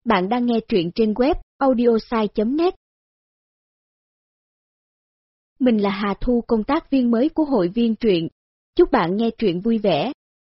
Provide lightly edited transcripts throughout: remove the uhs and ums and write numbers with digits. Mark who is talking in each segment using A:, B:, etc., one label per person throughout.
A: Bạn đang nghe truyện trên web audiosai.net. Mình là Hà Thu, công tác viên mới của hội viên truyện. Chúc bạn nghe truyện vui vẻ.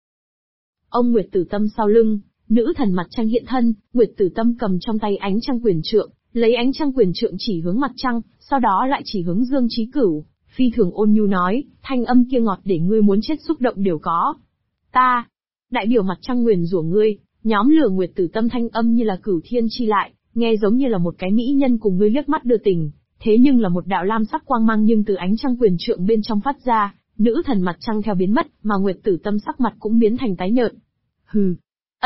B: Ông Nguyệt Tử Tâm sau lưng, nữ thần mặt trăng hiện thân, Nguyệt Tử Tâm cầm trong tay ánh trăng quyền trượng, lấy ánh trăng quyền trượng chỉ hướng mặt trăng, sau đó lại chỉ hướng Dương Chí Cửu, phi thường ôn nhu nói, thanh âm kia ngọt để ngươi muốn chết xúc động đều có. Ta, đại biểu mặt trăng nguyền rủa ngươi. Nhóm lửa Nguyệt Tử Tâm thanh âm như là cửu thiên chi lại, nghe giống như là một cái mỹ nhân cùng ngươi liếc mắt đưa tình, thế nhưng là một đạo lam sắc quang mang nhưng từ ánh trăng quyền trượng bên trong phát ra, nữ thần mặt trăng theo biến mất, mà Nguyệt Tử Tâm sắc mặt cũng biến thành tái nhợt. Hừ,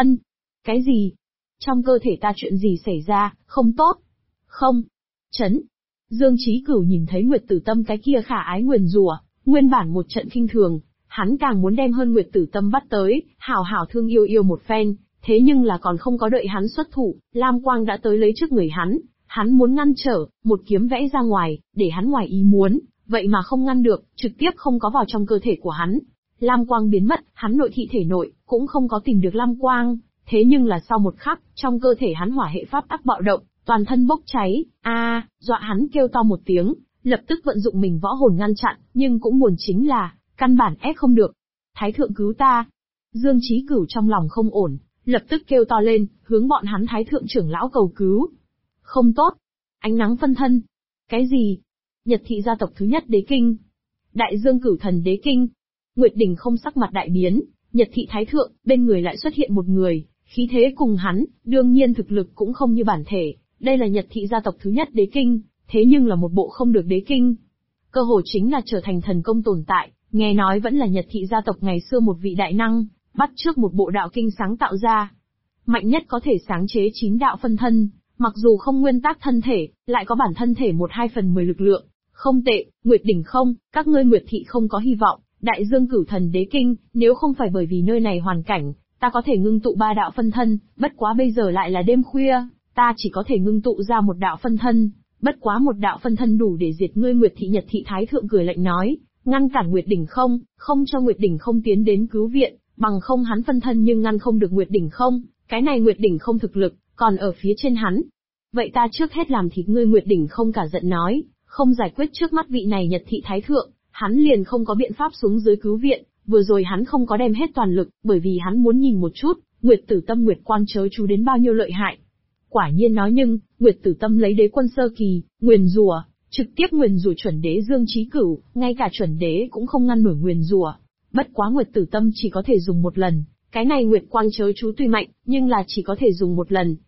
B: cái gì? Trong cơ thể ta chuyện gì xảy ra, không tốt? Không, chấn. Dương Chí Cửu nhìn thấy Nguyệt Tử Tâm cái kia khả ái nguyền rủa, nguyên bản một trận khinh thường, hắn càng muốn đem hơn Nguyệt Tử Tâm bắt tới, hảo hảo thương yêu một phen. Thế nhưng là còn không có đợi hắn xuất thủ, lam quang đã tới lấy trước người hắn muốn ngăn trở, một kiếm vẽ ra ngoài, để hắn ngoài ý muốn, vậy mà không ngăn được, trực tiếp không có vào trong cơ thể của hắn. Lam quang biến mất, hắn nội thị thể nội, cũng không có tìm được lam quang, thế nhưng là sau một khắc, trong cơ thể hắn hỏa hệ pháp tắc bạo động, toàn thân bốc cháy, dọa hắn kêu to một tiếng, lập tức vận dụng mình võ hồn ngăn chặn, nhưng cũng buồn chính là, căn bản ép không được. Thái thượng cứu ta. Dương Chí Cửu trong lòng không ổn. Lập tức kêu to lên, hướng bọn hắn thái thượng trưởng lão cầu cứu. Không tốt. Ánh nắng phân thân. Cái gì? Nhật thị gia tộc thứ nhất đế kinh. Đại dương cửu thần đế kinh. Nguyệt Đình không sắc mặt đại biến, Nhật thị thái thượng, bên người lại xuất hiện một người, khí thế cùng hắn, đương nhiên thực lực cũng không như bản thể. Đây là Nhật thị gia tộc thứ nhất đế kinh, thế nhưng là một bộ không được đế kinh. Cơ hồ chính là trở thành thần công tồn tại, nghe nói vẫn là Nhật thị gia tộc ngày xưa một vị đại năng. Bắt trước một bộ đạo kinh sáng tạo ra. Mạnh nhất có thể sáng chế 9 đạo phân thân, mặc dù không nguyên tắc thân thể, lại có bản thân thể 1/2/10 lực lượng. Không tệ, Nguyệt Đỉnh không, các ngươi Nguyệt thị không có hy vọng, đại dương cửu thần đế kinh, nếu không phải bởi vì nơi này hoàn cảnh, ta có thể ngưng tụ 3 đạo phân thân, bất quá bây giờ lại là đêm khuya, ta chỉ có thể ngưng tụ ra 1 đạo phân thân, bất quá 1 đạo phân thân đủ để diệt ngươi Nguyệt thị. Nhật thị thái thượng cười lạnh nói, ngăn cản Nguyệt Đỉnh không cho Nguyệt Đỉnh không tiến đến cứu viện. Bằng không hắn phân thân nhưng ngăn không được Nguyệt Đỉnh không, cái này Nguyệt Đỉnh không thực lực, còn ở phía trên hắn. Vậy ta trước hết làm thịt ngươi. Nguyệt Đỉnh không cả giận nói, không giải quyết trước mắt vị này Nhật thị thái thượng, hắn liền không có biện pháp xuống dưới cứu viện, vừa rồi hắn không có đem hết toàn lực, bởi vì hắn muốn nhìn một chút, Nguyệt Tử Tâm Nguyệt Quang chớ chú đến bao nhiêu lợi hại. Quả nhiên nói nhưng, Nguyệt Tử Tâm lấy đế quân sơ kỳ, nguyền rủa, trực tiếp nguyền rủa chuẩn đế Dương Chí Cửu, ngay cả chuẩn đế cũng không ngăn nổi nguyền rủa. Bất quá Nguyệt Tử Tâm chỉ có thể dùng một lần, cái này Nguyệt Quang chớ chú tuy mạnh, nhưng là chỉ có thể dùng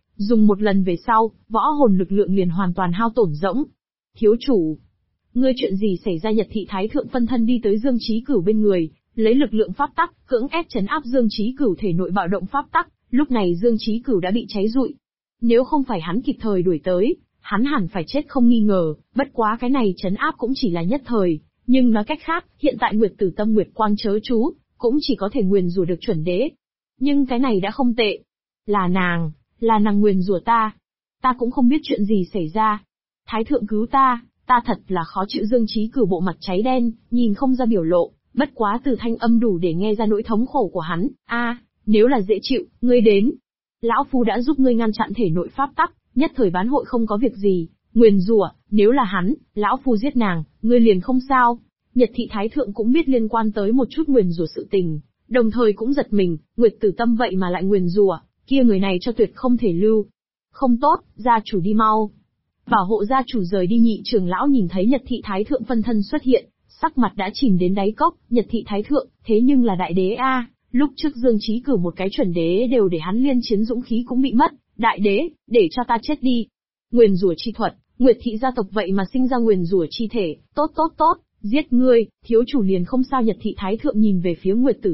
B: một lần về sau, võ hồn lực lượng liền hoàn toàn hao tổn rỗng. Thiếu chủ, ngươi chuyện gì xảy ra? Nhật thị thái thượng phân thân đi tới Dương Chí Cửu bên người, lấy lực lượng pháp tắc, cưỡng ép trấn áp Dương Chí Cửu thể nội bạo động pháp tắc, lúc này Dương Chí Cửu đã bị cháy rụi. Nếu không phải hắn kịp thời đuổi tới, hắn hẳn phải chết không nghi ngờ, bất quá cái này trấn áp cũng chỉ là nhất thời. Nhưng nói cách khác, hiện tại Nguyệt Tử Tâm Nguyệt Quang chớ chú, cũng chỉ có thể nguyền rủa được chuẩn đế. Nhưng cái này đã không tệ. Là nàng nguyền rủa ta. Ta cũng không biết chuyện gì xảy ra. Thái thượng cứu ta thật là khó chịu. Dương Chí Cửu bộ mặt cháy đen, nhìn không ra biểu lộ, bất quá từ thanh âm đủ để nghe ra nỗi thống khổ của hắn. Nếu là dễ chịu, ngươi đến. Lão Phu đã giúp ngươi ngăn chặn thể nội pháp tắc, nhất thời bán hội không có việc gì. Nguyền rủa, nếu là hắn, lão Phu giết nàng, ngươi liền không sao. Nhật thị thái thượng cũng biết liên quan tới một chút nguyền rủa sự tình, đồng thời cũng giật mình, Nguyệt Tử Tâm vậy mà lại nguyền rủa, kia người này cho tuyệt không thể lưu. Không tốt, gia chủ đi mau. Bảo hộ gia chủ rời đi. Nhị trưởng lão nhìn thấy Nhật thị thái thượng phân thân xuất hiện, sắc mặt đã chìm đến đáy cốc. Nhật thị thái thượng, thế nhưng là đại đế lúc trước Dương Chí Cửu một cái chuẩn đế đều để hắn liên chiến dũng khí cũng bị mất. Đại đế, để cho ta chết đi. Nguyền rủa chi thuật, Nguyệt thị gia tộc vậy mà sinh ra nguyền rủa chi thể, tốt, giết ngươi, thiếu chủ liền không sao. Nhật thị thái thượng nhìn về phía Nguyệt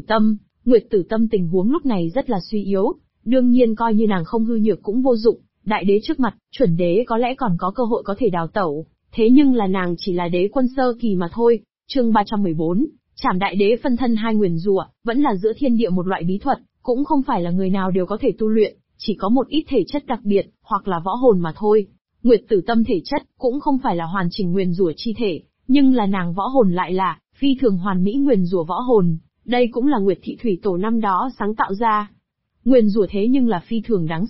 B: Tử Tâm tình huống lúc này rất là suy yếu, đương nhiên coi như nàng không hư nhược cũng vô dụng, đại đế trước mặt, chuẩn đế có lẽ còn có cơ hội có thể đào tẩu, thế nhưng là nàng chỉ là đế quân sơ kỳ mà thôi. Chương 314, Trảm đại đế phân thân 2 nguyền rủa, vẫn là giữa thiên địa một loại bí thuật, cũng không phải là người nào đều có thể tu luyện, chỉ có một ít thể chất đặc biệt, hoặc là võ hồn mà thôi. Nguyệt Tử Tâm thể chất cũng không phải là hoàn chỉnh nguyền rủa chi thể, nhưng là nàng võ hồn lại là phi thường hoàn mỹ nguyền rủa võ hồn, đây cũng là Nguyệt thị thủy tổ năm đó sáng tạo ra. Nguyền rủa thế nhưng là phi thường đáng sợ,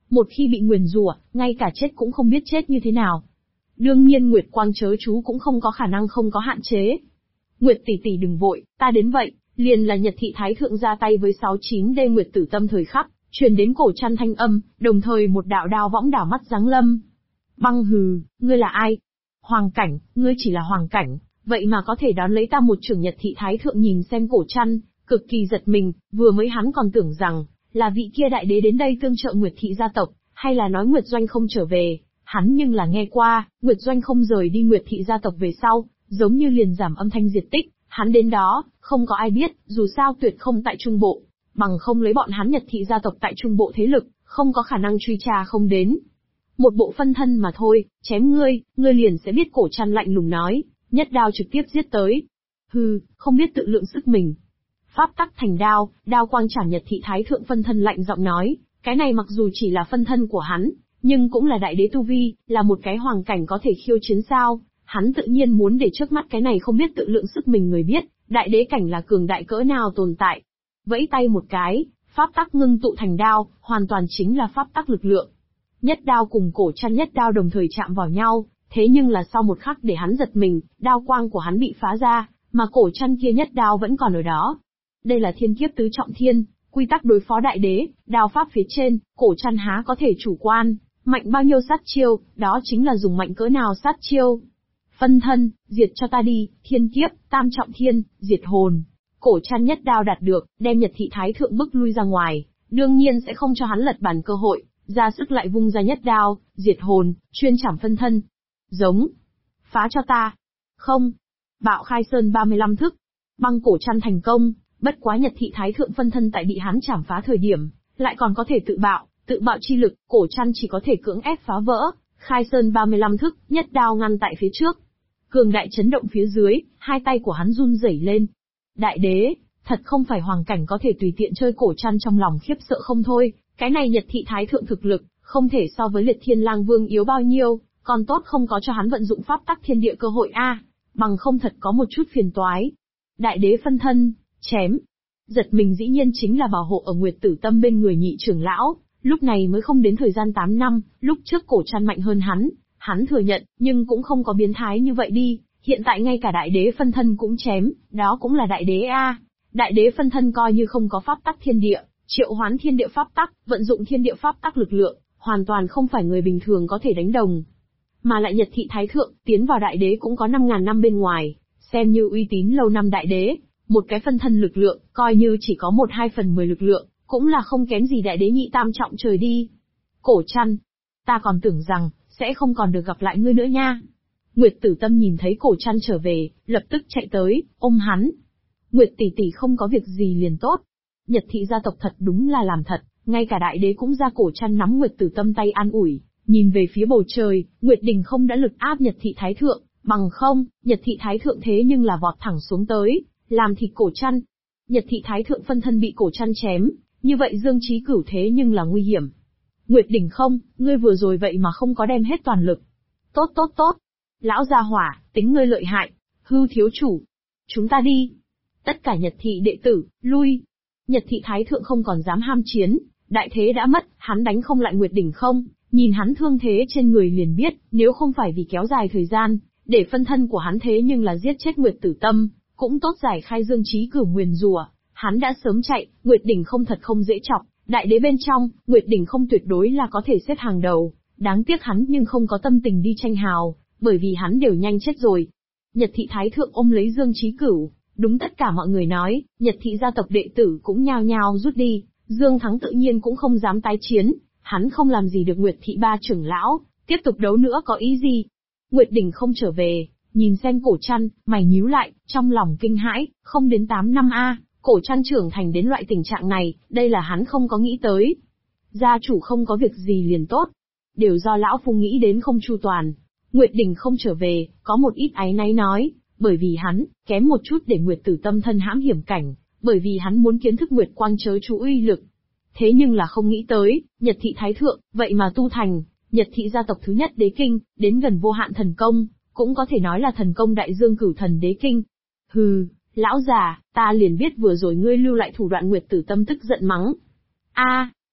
B: Một khi bị nguyền rủa, ngay cả chết cũng không biết chết như thế nào. Đương nhiên Nguyệt Quang chớ chú cũng không có khả năng không có hạn chế. Nguyệt tỷ tỷ đừng vội, ta đến vậy, liền là Nhật thị thái thượng ra tay với 69D Nguyệt tử tâm thời khắc, truyền đến cổ chăn thanh âm, đồng thời một đạo đao võng đảo mắt giáng lâm. Băng hừ, ngươi là ai? Hoàng cảnh, ngươi chỉ là hoàng cảnh, vậy mà có thể đón lấy ta một trưởng. Nhật thị thái thượng nhìn xem cổ chăn, cực kỳ giật mình, vừa mới hắn còn tưởng rằng, là vị kia đại đế đến đây tương trợ Nguyệt thị gia tộc, hay là nói Nguyệt Doanh không trở về, hắn nhưng là nghe qua, Nguyệt Doanh không rời đi Nguyệt thị gia tộc về sau, giống như liền giảm âm thanh diệt tích, hắn đến đó, không có ai biết, dù sao tuyệt không tại Trung Bộ, bằng không lấy bọn hắn Nhật thị gia tộc tại Trung Bộ thế lực, không có khả năng truy tra không đến. Một bộ phân thân mà thôi, chém ngươi liền sẽ biết. Cổ chăn lạnh lùng nói, nhất đao trực tiếp giết tới. Hừ, không biết tự lượng sức mình. Pháp tắc thành đao, đao quang chảm. Nhật thị thái thượng phân thân lạnh giọng nói, cái này mặc dù chỉ là phân thân của hắn, nhưng cũng là đại đế tu vi, là một cái hoàng cảnh có thể khiêu chiến sao, hắn tự nhiên muốn để trước mắt cái này không biết tự lượng sức mình người biết, đại đế cảnh là cường đại cỡ nào tồn tại. Vẫy tay một cái, pháp tắc ngưng tụ thành đao, hoàn toàn chính là pháp tắc lực lượng. Nhất đao cùng cổ chăn nhất đao đồng thời chạm vào nhau, thế nhưng là sau một khắc để hắn giật mình, đao quang của hắn bị phá ra, mà cổ chăn kia nhất đao vẫn còn ở đó. Đây là thiên kiếp tứ trọng thiên, quy tắc đối phó đại đế, đao pháp phía trên, cổ chăn há có thể chủ quan, mạnh bao nhiêu sát chiêu, đó chính là dùng mạnh cỡ nào sát chiêu. Phân thân, diệt cho ta đi, thiên kiếp, tam trọng thiên, diệt hồn. Cổ chăn nhất đao đạt được, đem Nhật thị thái thượng bức lui ra ngoài, đương nhiên sẽ không cho hắn lật bàn cơ hội, ra sức lại vung ra nhất đao, diệt hồn, chuyên chảm phân thân. Giống. Phá cho ta. Không. Bạo khai sơn 35 thức. Băng cổ chăn thành công, bất quá Nhật thị thái thượng phân thân tại bị hắn chảm phá thời điểm, lại còn có thể tự bạo chi lực, cổ chăn chỉ có thể cưỡng ép phá vỡ, khai sơn 35 thức, nhất đao ngăn tại phía trước. Cường đại chấn động phía dưới, hai tay của hắn run rẩy lên. Đại đế, thật không phải hoàng cảnh có thể tùy tiện chơi. Cổ chăn trong lòng khiếp sợ không thôi, cái này Nhật thị thái thượng thực lực, không thể so với Liệt Thiên Lang Vương yếu bao nhiêu, còn tốt không có cho hắn vận dụng pháp tắc thiên địa cơ hội bằng không thật có một chút phiền toái. Đại đế phân thân, chém. Giật mình dĩ nhiên chính là bảo hộ ở Nguyệt Tử Tâm bên người nhị trưởng lão, lúc này mới không đến thời gian 8 năm, lúc trước cổ chăn mạnh hơn hắn thừa nhận, nhưng cũng không có biến thái như vậy đi, hiện tại ngay cả đại đế phân thân cũng chém, đó cũng là đại đế Đại đế phân thân coi như không có pháp tắc thiên địa, triệu hoán thiên địa pháp tắc, vận dụng thiên địa pháp tắc lực lượng, hoàn toàn không phải người bình thường có thể đánh đồng. Mà lại Nhật thị thái thượng, tiến vào đại đế cũng có 5.000 năm bên ngoài, xem như uy tín lâu năm đại đế, một cái phân thân lực lượng, coi như chỉ có 1/2/10 lực lượng, cũng là không kém gì đại đế nhị tam trọng trời đi. Cổ chăn, ta còn tưởng rằng, sẽ không còn được gặp lại ngươi nữa nha. Nguyệt tử tâm nhìn thấy cổ chăn trở về, lập tức chạy tới, ôm hắn. Nguyệt tỷ tỷ không có việc gì liền tốt. Nhật thị gia tộc thật đúng là làm thật, ngay cả đại đế cũng ra. Cổ chăn nắm Nguyệt tử tâm tay an ủi, nhìn về phía bầu trời, Nguyệt Đình không đã lực áp Nhật thị thái thượng, bằng không, Nhật thị thái thượng thế nhưng là vọt thẳng xuống tới, làm thịt cổ chăn. Nhật thị thái thượng phân thân bị cổ chăn chém, như vậy Dương Chí Cửu thế nhưng là nguy hiểm. Nguyệt Đình không, ngươi vừa rồi vậy mà không có đem hết toàn lực. Tốt. Lão gia hỏa, tính ngươi lợi hại. Hư thiếu chủ. Chúng ta đi. Tất cả Nhật thị đệ tử, lui. Nhật thị thái thượng không còn dám ham chiến, đại thế đã mất, hắn đánh không lại Nguyệt Đình không, nhìn hắn thương thế trên người liền biết, nếu không phải vì kéo dài thời gian, để phân thân của hắn thế nhưng là giết chết Nguyệt Tử Tâm, cũng tốt giải khai Dương Chí Cửu nguyền rủa, hắn đã sớm chạy. Nguyệt Đình không thật không dễ chọc, đại đế bên trong, Nguyệt Đình không tuyệt đối là có thể xếp hàng đầu, đáng tiếc hắn nhưng không có tâm tình đi tranh hào, bởi vì hắn đều nhanh chết rồi. Nhật thị thái thượng ôm lấy Dương Chí Cửu, đúng tất cả mọi người nói, Nhật thị gia tộc đệ tử cũng nhao nhao rút đi, Dương Thắng tự nhiên cũng không dám tái chiến, hắn không làm gì được Nguyệt thị ba trưởng lão, tiếp tục đấu nữa có ý gì. Nguyệt Đình không trở về, nhìn xem cổ chăn, mày nhíu lại, trong lòng kinh hãi, không đến 8 năm cổ chăn trưởng thành đến loại tình trạng này, đây là hắn không có nghĩ tới. Gia chủ không có việc gì liền tốt, đều do lão phu nghĩ đến không chu toàn. Nguyệt Đình không trở về, có một ít áy náy nói, bởi vì hắn, kém một chút để Nguyệt Tử Tâm thân hãm hiểm cảnh, bởi vì hắn muốn kiến thức Nguyệt Quang chớ chú uy lực. Thế nhưng là không nghĩ tới, Nhật thị thái thượng, vậy mà tu thành, Nhật thị gia tộc thứ nhất đế kinh, đến gần vô hạn thần công, cũng có thể nói là thần công đại dương cửu thần đế kinh. Hừ, lão già, ta liền biết vừa rồi ngươi lưu lại thủ đoạn. Nguyệt Tử Tâm tức giận mắng.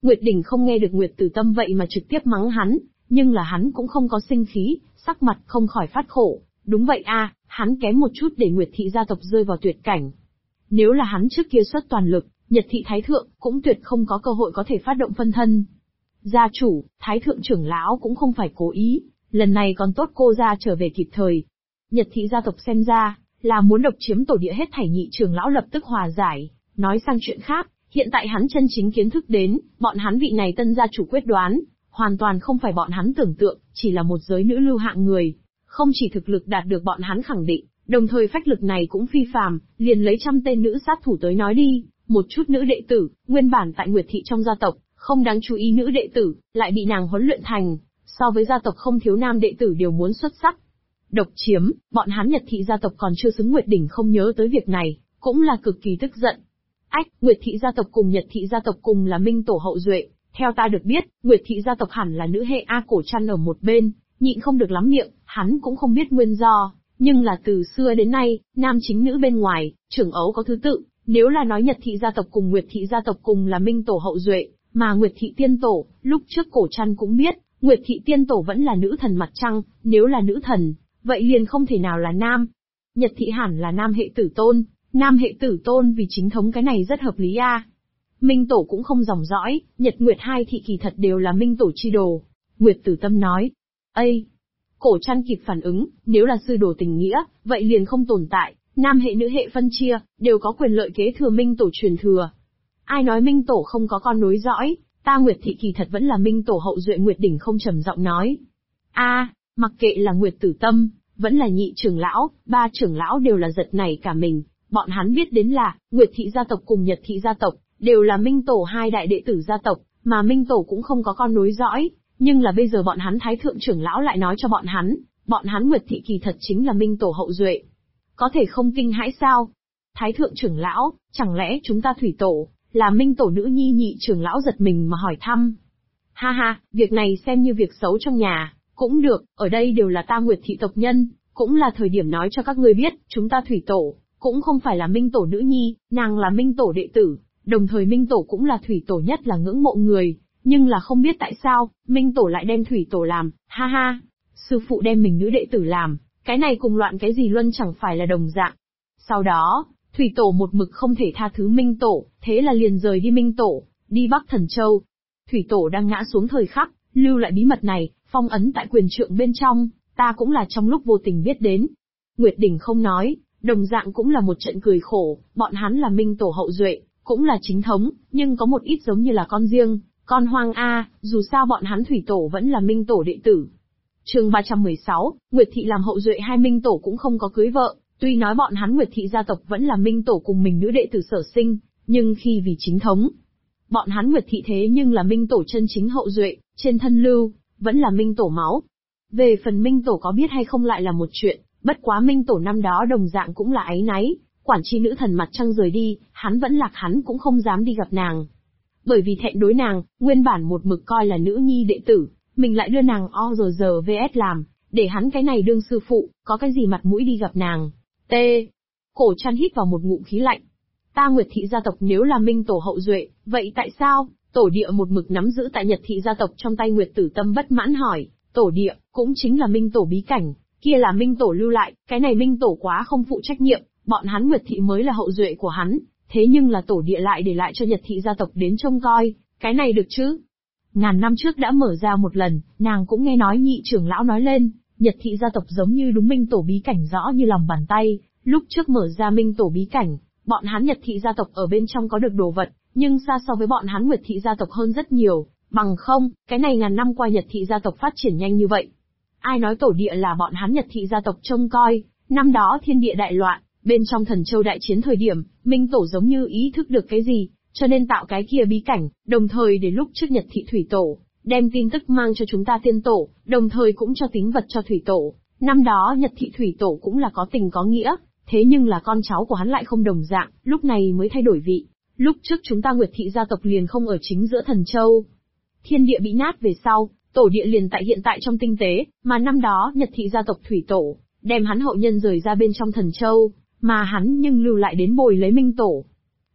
B: Nguyệt Đỉnh không nghe được Nguyệt Tử Tâm vậy mà trực tiếp mắng hắn, nhưng là hắn cũng không có sinh khí, sắc mặt không khỏi phát khổ. Đúng vậy a, hắn kém một chút để Nguyệt thị gia tộc rơi vào tuyệt cảnh. Nếu là hắn trước kia xuất toàn lực, Nhật thị thái thượng cũng tuyệt không có cơ hội có thể phát động phân thân. Gia chủ, thái thượng trưởng lão cũng không phải cố ý, lần này còn tốt cô gia trở về kịp thời. Nhật thị gia tộc xem ra là muốn độc chiếm tổ địa hết thảy. Nhị trưởng lão lập tức hòa giải, nói sang chuyện khác, hiện tại hắn chân chính kiến thức đến, bọn hắn vị này tân gia chủ quyết đoán, hoàn toàn không phải bọn hắn tưởng tượng, chỉ là một giới nữ lưu hạng người. Không chỉ thực lực đạt được bọn hắn khẳng định, đồng thời phách lực này cũng phi phàm, liền lấy 100 tên nữ sát thủ tới nói đi, một chút nữ đệ tử, nguyên bản tại Nguyệt thị trong gia tộc, không đáng chú ý nữ đệ tử, lại bị nàng huấn luyện thành, so với gia tộc không thiếu nam đệ tử đều muốn xuất sắc. Độc chiếm, bọn hắn Nhật thị gia tộc còn chưa xứng. Nguyệt Đỉnh không nhớ tới việc này, cũng là cực kỳ tức giận. Ách, Nguyệt thị gia tộc cùng Nhật thị gia tộc cùng là minh tổ hậu duệ, theo ta được biết, Nguyệt thị gia tộc hẳn là nữ hệ A. Cổ Trăn ở một bên, nhịn không được lắm miệng, hắn cũng không biết nguyên do, nhưng là từ xưa đến nay, nam chính nữ bên ngoài, trưởng ấu có thứ tự, nếu là nói Nhật thị gia tộc cùng Nguyệt thị gia tộc cùng là minh tổ hậu duệ, mà Nguyệt thị tiên tổ, lúc trước Cổ Trăn cũng biết, Nguyệt thị tiên tổ vẫn là nữ thần mặt trăng, nếu là nữ thần, vậy liền không thể nào là nam. Nhật thị hẳn là nam hệ tử tôn, nam hệ tử tôn vì chính thống, cái này rất hợp lý a. Minh tổ cũng không dòng dõi, Nhật Nguyệt hai thị kỳ thật đều là minh tổ chi đồ. Nguyệt Tử Tâm nói. Ây! Cổ Trăn kịp phản ứng, nếu là sư đồ tình nghĩa, vậy liền không tồn tại, nam hệ nữ hệ phân chia, đều có quyền lợi kế thừa minh tổ truyền thừa. Ai nói minh tổ không có con nối dõi, ta Nguyệt thị kỳ thật vẫn là minh tổ hậu duệ. Nguyệt Đỉnh không trầm giọng nói. Mặc kệ là Nguyệt Tử Tâm, vẫn là nhị trưởng lão, ba trưởng lão đều là giật nảy cả mình, bọn hắn biết đến là, Nguyệt thị gia tộc cùng Nhật thị gia tộc, đều là minh tổ hai đại đệ tử gia tộc, mà minh tổ cũng không có con nối dõi, nhưng là bây giờ bọn hắn thái thượng trưởng lão lại nói cho bọn hắn Nguyệt thị kỳ thật chính là minh tổ hậu duệ. Có thể không kinh hãi sao? Thái thượng trưởng lão, chẳng lẽ chúng ta thủy tổ, là minh tổ nữ nhi? Nhị trưởng lão giật mình mà hỏi thăm. Ha ha, việc này xem như việc xấu trong nhà, cũng được, ở đây đều là ta Nguyệt thị tộc nhân, cũng là thời điểm nói cho các ngươi biết, chúng ta thủy tổ, cũng không phải là minh tổ nữ nhi, nàng là minh tổ đệ tử, đồng thời minh tổ cũng là thủy tổ nhất là ngưỡng mộ người, nhưng là không biết tại sao, minh tổ lại đem thủy tổ làm, ha ha, sư phụ đem mình nữ đệ tử làm, cái này cùng loạn cái gì luân chẳng phải là đồng dạng. Sau đó, thủy tổ một mực không thể tha thứ minh tổ, thế là liền rời đi minh tổ, đi Bắc Thần Châu. Thủy tổ đang ngã xuống thời khắc, lưu lại bí mật này, phong ấn tại quyền trượng bên trong, ta cũng là trong lúc vô tình biết đến. Nguyệt Đỉnh không nói, đồng dạng cũng là một trận cười khổ, bọn hắn là minh tổ hậu duệ, cũng là chính thống, nhưng có một ít giống như là con riêng, con hoang a, dù sao bọn hắn thủy tổ vẫn là minh tổ đệ tử. Chương 316, Nguyệt thị làm hậu duệ hai minh tổ cũng không có cưới vợ, tuy nói bọn hắn Nguyệt thị gia tộc vẫn là minh tổ cùng mình nữ đệ tử sở sinh, nhưng khi vì chính thống, bọn hắn Nguyệt thị thế nhưng là minh tổ chân chính hậu duệ, trên thân lưu, vẫn là minh tổ máu. Về phần minh tổ có biết hay không lại là một chuyện, bất quá minh tổ năm đó đồng dạng cũng là áy náy, quản chi nữ thần mặt trăng rời đi, hắn vẫn lạc, hắn cũng không dám đi gặp nàng. Bởi vì thẹn đối nàng, nguyên bản một mực coi là nữ nhi đệ tử, mình lại đưa nàng ORGVS làm, để hắn cái này đương sư phụ, có cái gì mặt mũi đi gặp nàng. T. Cổ Trăn hít vào một ngụm khí lạnh. Ta Nguyệt thị gia tộc nếu là minh tổ hậu duệ, vậy tại sao, tổ địa một mực nắm giữ tại Nhật thị gia tộc trong tay? Nguyệt Tử Tâm bất mãn hỏi, tổ địa, cũng chính là minh tổ bí cảnh, kia là minh tổ lưu lại, cái này minh tổ quá không phụ trách nhiệm, bọn hắn Nguyệt thị mới là hậu duệ của hắn, thế nhưng là tổ địa lại để lại cho Nhật thị gia tộc đến trông coi, cái này được chứ? Ngàn năm trước đã mở ra một lần, nàng cũng nghe nói nhị trưởng lão nói lên, Nhật thị gia tộc giống như đúng minh tổ bí cảnh rõ như lòng bàn tay, lúc trước mở ra minh tổ bí cảnh, bọn hắn Nhật thị gia tộc ở bên trong có được đồ vật, nhưng xa so với bọn hắn Nguyệt thị gia tộc hơn rất nhiều, bằng không, cái này ngàn năm qua Nhật thị gia tộc phát triển nhanh như vậy. Ai nói tổ địa là bọn hắn Nhật thị gia tộc trông coi, năm đó thiên địa đại loạn, bên trong Thần Châu đại chiến thời điểm, minh tổ giống như ý thức được cái gì, cho nên tạo cái kia bí cảnh, đồng thời để lúc trước Nhật thị thủy tổ, đem tin tức mang cho chúng ta tiên tổ, đồng thời cũng cho tín vật cho thủy tổ. Năm đó Nhật thị thủy tổ cũng là có tình có nghĩa, thế nhưng là con cháu của hắn lại không đồng dạng, lúc này mới thay đổi vị. Lúc trước chúng ta Nguyệt thị gia tộc liền không ở chính giữa Thần Châu. Thiên địa bị nát về sau, tổ địa liền tại hiện tại trong tinh tế, mà năm đó Nhật thị gia tộc thủy tổ, đem hắn hậu nhân rời ra bên trong Thần Châu, mà hắn nhưng lưu lại đến bồi lấy minh tổ.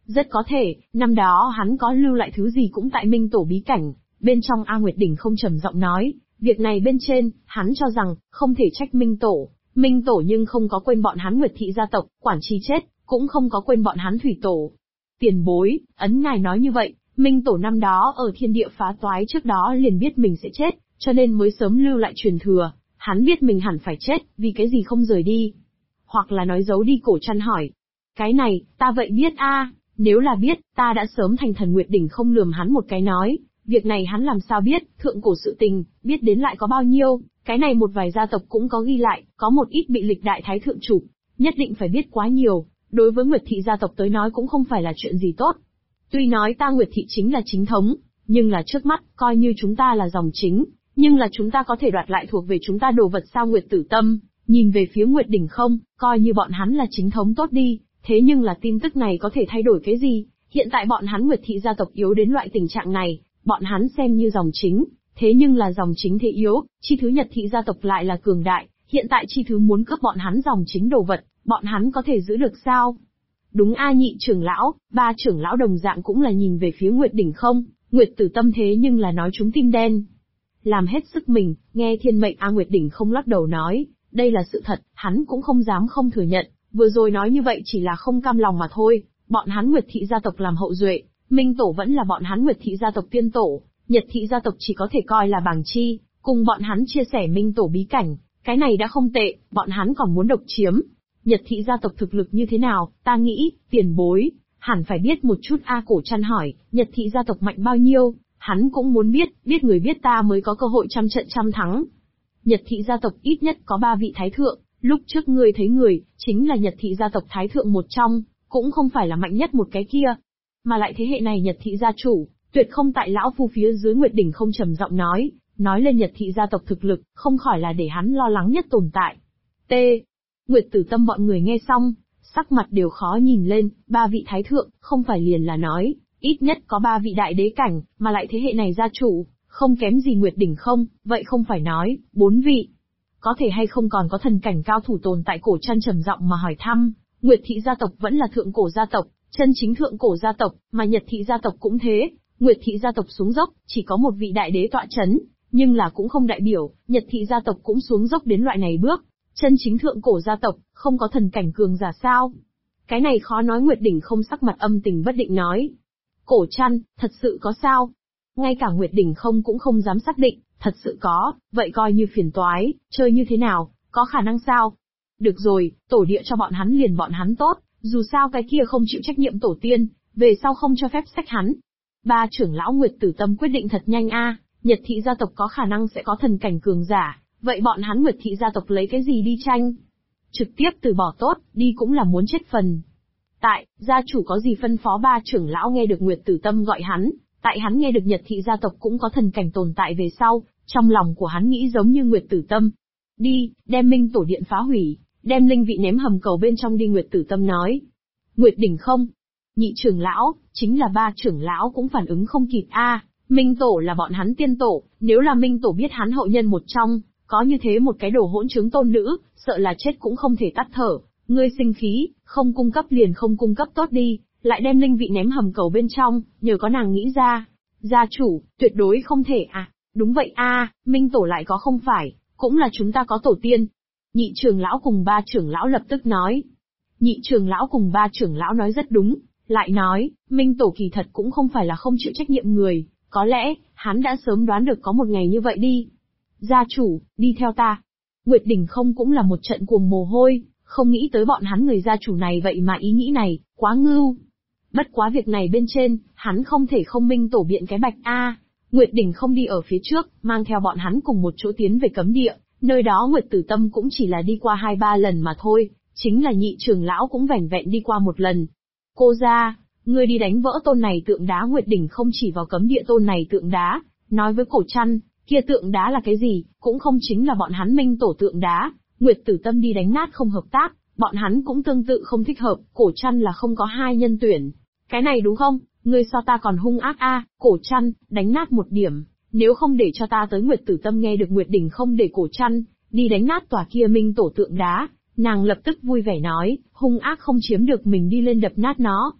B: Rất có thể, năm đó hắn có lưu lại thứ gì cũng tại Minh Tổ bí cảnh. Bên trong A Nguyệt Đỉnh không trầm giọng nói, việc này bên trên, hắn cho rằng, không thể trách Minh Tổ. Minh Tổ nhưng không có quên bọn hắn Nguyệt thị gia tộc, quản chi chết, cũng không có quên bọn hắn Thủy Tổ. Tiền bối, ấn ngài nói như vậy, Minh Tổ năm đó ở thiên địa phá toái trước đó liền biết mình sẽ chết, cho nên mới sớm lưu lại truyền thừa. Hắn biết mình hẳn phải chết, vì cái gì không rời đi? Hoặc là nói giấu đi? Cổ Trăn hỏi. Cái này, ta vậy biết a, nếu là biết, ta đã sớm thành thần Nguyệt Đỉnh không lườm hắn một cái nói. Việc này hắn làm sao biết, thượng cổ sự tình, biết đến lại có bao nhiêu, cái này một vài gia tộc cũng có ghi lại, có một ít bị lịch đại thái thượng chụp, nhất định phải biết quá nhiều, đối với Nguyệt thị gia tộc tới nói cũng không phải là chuyện gì tốt. Tuy nói ta Nguyệt thị chính là chính thống, nhưng là trước mắt, coi như chúng ta là dòng chính, nhưng là chúng ta có thể đoạt lại thuộc về chúng ta đồ vật sao? Nguyệt Tử Tâm nhìn về phía Nguyệt Đỉnh không, coi như bọn hắn là chính thống tốt đi, thế nhưng là tin tức này có thể thay đổi cái gì? Hiện tại bọn hắn Nguyệt thị gia tộc yếu đến loại tình trạng này, bọn hắn xem như dòng chính, thế nhưng là dòng chính thế yếu, chi thứ Nhật thị gia tộc lại là cường đại, hiện tại chi thứ muốn cướp bọn hắn dòng chính đồ vật, bọn hắn có thể giữ được sao? Đúng a, nhị trưởng lão, ba trưởng lão đồng dạng cũng là nhìn về phía Nguyệt Đỉnh không, Nguyệt Tử Tâm thế nhưng là nói chúng tim đen. Làm hết sức mình, nghe thiên mệnh A Nguyệt Đỉnh không lắc đầu nói, đây là sự thật, hắn cũng không dám không thừa nhận, vừa rồi nói như vậy chỉ là không cam lòng mà thôi, bọn hắn Nguyệt thị gia tộc làm hậu duệ, Minh Tổ vẫn là bọn hắn Nguyệt thị gia tộc tiên tổ, Nhật thị gia tộc chỉ có thể coi là bảng chi, cùng bọn hắn chia sẻ Minh Tổ bí cảnh, cái này đã không tệ, bọn hắn còn muốn độc chiếm. Nhật thị gia tộc thực lực như thế nào, ta nghĩ, tiền bối, hẳn phải biết một chút a. Cổ Trăn hỏi, Nhật thị gia tộc mạnh bao nhiêu, hắn cũng muốn biết người biết ta mới có cơ hội trăm trận trăm thắng. Nhật thị gia tộc ít nhất có 3 vị thái thượng, lúc trước ngươi thấy người, chính là Nhật thị gia tộc thái thượng một trong, cũng không phải là mạnh nhất một cái kia. Mà lại thế hệ này Nhật thị gia chủ, tuyệt không tại lão phu phía dưới. Nguyệt Đỉnh không trầm giọng nói lên Nhật thị gia tộc thực lực, không khỏi là để hắn lo lắng nhất tồn tại. T. Nguyệt Tử Tâm bọn người nghe xong, sắc mặt đều khó nhìn lên, 3 vị thái thượng, không phải liền là nói, ít nhất có 3 vị đại đế cảnh, mà lại thế hệ này gia chủ, không kém gì Nguyệt Đỉnh không, vậy không phải nói, 4 vị. Có thể hay không còn có thần cảnh cao thủ tồn tại? Cổ Trăn trầm giọng mà hỏi thăm. Nguyệt thị gia tộc vẫn là thượng cổ gia tộc, chân chính thượng cổ gia tộc, mà Nhật thị gia tộc cũng thế. Nguyệt thị gia tộc xuống dốc, chỉ có một vị đại đế tọa chấn, nhưng là cũng không đại biểu, Nhật thị gia tộc cũng xuống dốc đến loại này bước. Chân chính thượng cổ gia tộc, không có thần cảnh cường giả sao? Cái này khó nói. Nguyệt Đỉnh không sắc mặt âm tình bất định nói. Cổ Trăn, thật sự có sao? Ngay cả Nguyệt Đỉnh không cũng không dám xác định, thật sự có, vậy coi như phiền toái, chơi như thế nào, có khả năng sao? Được rồi, tổ địa cho bọn hắn liền bọn hắn tốt, dù sao cái kia không chịu trách nhiệm tổ tiên, về sau không cho phép xách hắn. 3 trưởng lão Nguyệt Tử Tâm quyết định thật nhanh a, Nhật thị gia tộc có khả năng sẽ có thần cảnh cường giả, vậy bọn hắn Nguyệt thị gia tộc lấy cái gì đi tranh? Trực tiếp từ bỏ tốt, đi cũng là muốn chết phần. Tại, gia chủ có gì phân phó? 3 trưởng lão nghe được Nguyệt Tử Tâm gọi hắn, tại hắn nghe được Nhật thị gia tộc cũng có thần cảnh tồn tại về sau, trong lòng của hắn nghĩ giống như Nguyệt Tử Tâm. Đi, đem Minh Tổ điện phá hủy, đem linh vị ném hầm cầu bên trong đi. Nguyệt Tử Tâm nói. Nguyệt Đỉnh không, nhị trưởng lão, chính là 3 trưởng lão cũng phản ứng không kịp a. Minh Tổ là bọn hắn tiên tổ, nếu là Minh Tổ biết hắn hậu nhân một trong, có như thế một cái đồ hỗn trướng tôn nữ, sợ là chết cũng không thể tắt thở. Ngươi sinh khí, không cung cấp liền không cung cấp tốt đi, lại đem linh vị ném hầm cầu bên trong, nhờ có nàng nghĩ ra. Gia chủ, tuyệt đối không thể à? Đúng vậy a, Minh Tổ lại có không phải, cũng là chúng ta có tổ tiên. Nhị trưởng lão cùng 3 trưởng lão lập tức nói. Nhị trưởng lão cùng 3 trưởng lão nói rất đúng, lại nói, Minh Tổ kỳ thật cũng không phải là không chịu trách nhiệm người, có lẽ, hắn đã sớm đoán được có một ngày như vậy đi. Gia chủ, đi theo ta. Nguyệt Đỉnh không cũng là một trận cuồng mồ hôi, không nghĩ tới bọn hắn người gia chủ này vậy mà ý nghĩ này, quá ngưu. Bất quá việc này bên trên, hắn không thể không Minh Tổ biện cái bạch a. Nguyệt Đỉnh không đi ở phía trước, mang theo bọn hắn cùng một chỗ tiến về cấm địa, nơi đó Nguyệt Tử Tâm cũng chỉ là đi qua 2-3 lần mà thôi, chính là nhị trưởng lão cũng vẻn vẹn đi qua một lần. Cô gia, ngươi đi đánh vỡ tôn này tượng đá. Nguyệt Đỉnh không chỉ vào cấm địa tôn này tượng đá, nói với Cổ Trăn, kia tượng đá là cái gì, cũng không chính là bọn hắn Minh Tổ tượng đá. Nguyệt Tử Tâm đi đánh nát không hợp tác, bọn hắn cũng tương tự không thích hợp. Cổ Trăn là không có 2 nhân tuyển. Cái này đúng không? Ngươi so ta còn hung ác a. Cổ Trăn, đánh nát một điểm, nếu không để cho ta tới. Nguyệt Tử Tâm nghe được Nguyệt Đỉnh không để Cổ Trăn đi đánh nát tòa kia Minh Tổ tượng đá, nàng lập tức vui vẻ nói, hung ác không chiếm được mình đi lên đập nát nó.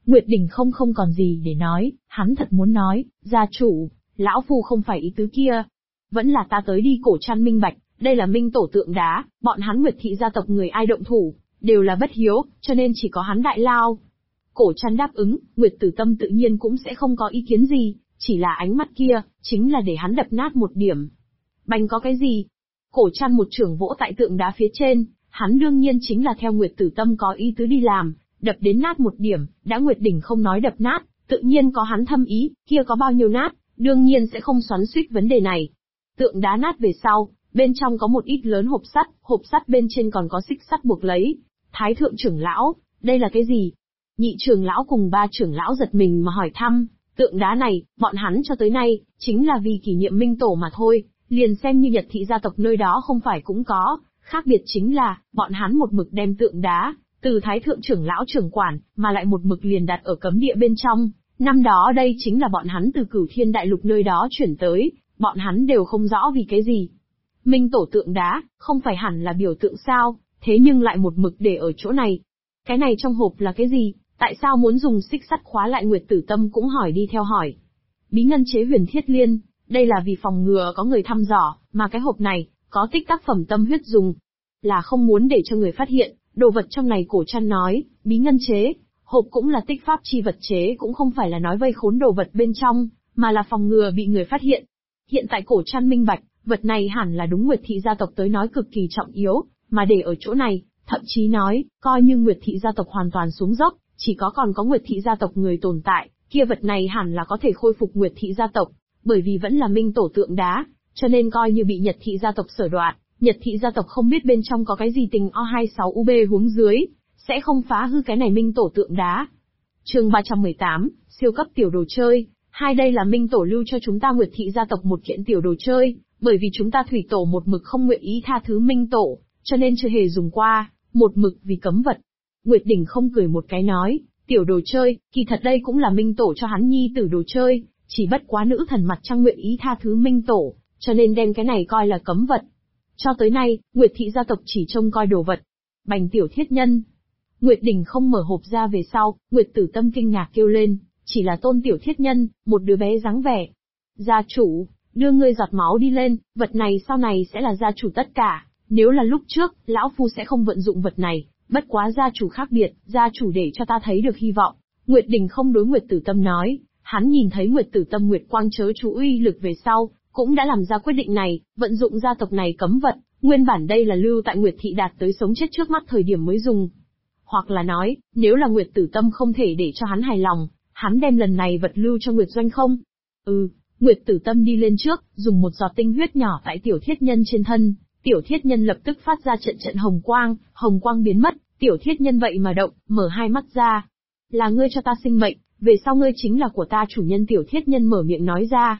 B: Nguyệt Đình không còn gì để nói, hắn thật muốn nói, gia chủ, lão phu không phải ý tứ kia. Vẫn là ta tới đi. Cổ Trăn minh bạch, đây là minh tổ tượng đá, bọn hắn Nguyệt thị gia tộc người ai động thủ, đều là bất hiếu, cho nên chỉ có hắn đại lao. Cổ Trăn đáp ứng, Nguyệt Tử Tâm tự nhiên cũng sẽ không có ý kiến gì, chỉ là ánh mắt kia, chính là để hắn đập nát một điểm. Bành có cái gì? Cổ Trăn một chưởng vỗ tại tượng đá phía trên, hắn đương nhiên chính là theo Nguyệt Tử Tâm có ý tứ đi làm, đập đến nát một điểm, đã Nguyệt Đỉnh không nói đập nát, tự nhiên có hắn thâm ý, kia có bao nhiêu nát, đương nhiên sẽ không xoắn xuýt vấn đề này. Tượng đá nát về sau, bên trong có một ít lớn hộp sắt bên trên còn có xích sắt buộc lấy. Thái thượng trưởng lão, đây là cái gì? Nhị trưởng lão cùng ba trưởng lão giật mình mà hỏi thăm, tượng đá này, bọn hắn cho tới nay, chính là vì kỷ niệm minh tổ mà thôi, liền xem như Nhật thị gia tộc nơi đó không phải cũng có, khác biệt chính là, bọn hắn một mực đem tượng đá, từ thái thượng trưởng lão trưởng quản, mà lại một mực liền đặt ở cấm địa bên trong. Năm đó đây chính là bọn hắn từ Cửu Thiên Đại Lục nơi đó chuyển tới, bọn hắn đều không rõ vì cái gì. Minh tổ tượng đá, không phải hẳn là biểu tượng sao, thế nhưng lại một mực để ở chỗ này. Cái này trong hộp là cái gì, tại sao muốn dùng xích sắt khóa lại? Nguyệt Tử Tâm cũng hỏi đi theo hỏi. Bí ngân chế huyền thiết liên, đây là vì phòng ngừa có người thăm dò, mà cái hộp này, có tích tác phẩm tâm huyết dùng. Là không muốn để cho người phát hiện, đồ vật trong này. Cổ Trăn nói, bí ngân chế, hộp cũng là tích pháp chi vật chế, cũng không phải là nói vây khốn đồ vật bên trong, mà là phòng ngừa bị người phát hiện. Hiện tại Cổ Trăn minh bạch, vật này hẳn là đúng Nguyệt thị gia tộc tới nói cực kỳ trọng yếu, mà để ở chỗ này, thậm chí nói, coi như Nguyệt thị gia tộc hoàn toàn xuống dốc, chỉ còn có Nguyệt thị gia tộc người tồn tại, kia vật này hẳn là có thể khôi phục Nguyệt thị gia tộc, bởi vì vẫn là minh tổ tượng đá, cho nên coi như bị Nhật thị gia tộc sở đoạt, Nhật thị gia tộc không biết bên trong có cái gì tình O26UB huống dưới, sẽ không phá hư cái này minh tổ tượng đá. Chương 318, siêu cấp tiểu đồ chơi. Đây là minh tổ lưu cho chúng ta Nguyệt thị gia tộc một kiện tiểu đồ chơi, bởi vì chúng ta thủy tổ một mực không nguyện ý tha thứ minh tổ, cho nên chưa hề dùng qua, một mực vì cấm vật. Nguyệt Đỉnh không cười một cái nói, tiểu đồ chơi, kỳ thật đây cũng là minh tổ cho hắn nhi tử đồ chơi, chỉ bất quá nữ thần mặt trăng nguyện ý tha thứ minh tổ, cho nên đem cái này coi là cấm vật. Cho tới nay, Nguyệt thị gia tộc chỉ trông coi đồ vật. Bành tiểu thiết nhân. Nguyệt Đỉnh không mở hộp ra về sau, Nguyệt Tử Tâm kinh ngạc kêu lên, chỉ là tôn tiểu thiết nhân, một đứa bé dáng vẻ. Gia chủ, đưa ngươi giọt máu đi lên, vật này sau này sẽ là gia chủ tất cả, nếu là lúc trước, lão phu sẽ không vận dụng vật này, bất quá gia chủ khác biệt, gia chủ để cho ta thấy được hy vọng. Nguyệt Đỉnh không đối Nguyệt Tử Tâm nói, hắn nhìn thấy Nguyệt Tử Tâm Nguyệt Quang chớ chú uy lực về sau, cũng đã làm ra quyết định này, vận dụng gia tộc này cấm vật, nguyên bản đây là lưu tại Nguyệt thị đạt tới sống chết trước mắt thời điểm mới dùng. Hoặc là nói, nếu là Nguyệt Tử Tâm không thể để cho hắn hài lòng, hắn đem lần này vật lưu cho Nguyệt Doanh không? Nguyệt Tử Tâm đi lên trước, dùng một giọt tinh huyết nhỏ tại tiểu thiết nhân trên thân, tiểu thiết nhân lập tức phát ra trận hồng quang biến mất, tiểu thiết nhân vậy mà động, mở hai mắt ra. Là ngươi cho ta sinh mệnh, về sau ngươi chính là của ta chủ nhân. Tiểu thiết nhân mở miệng nói ra.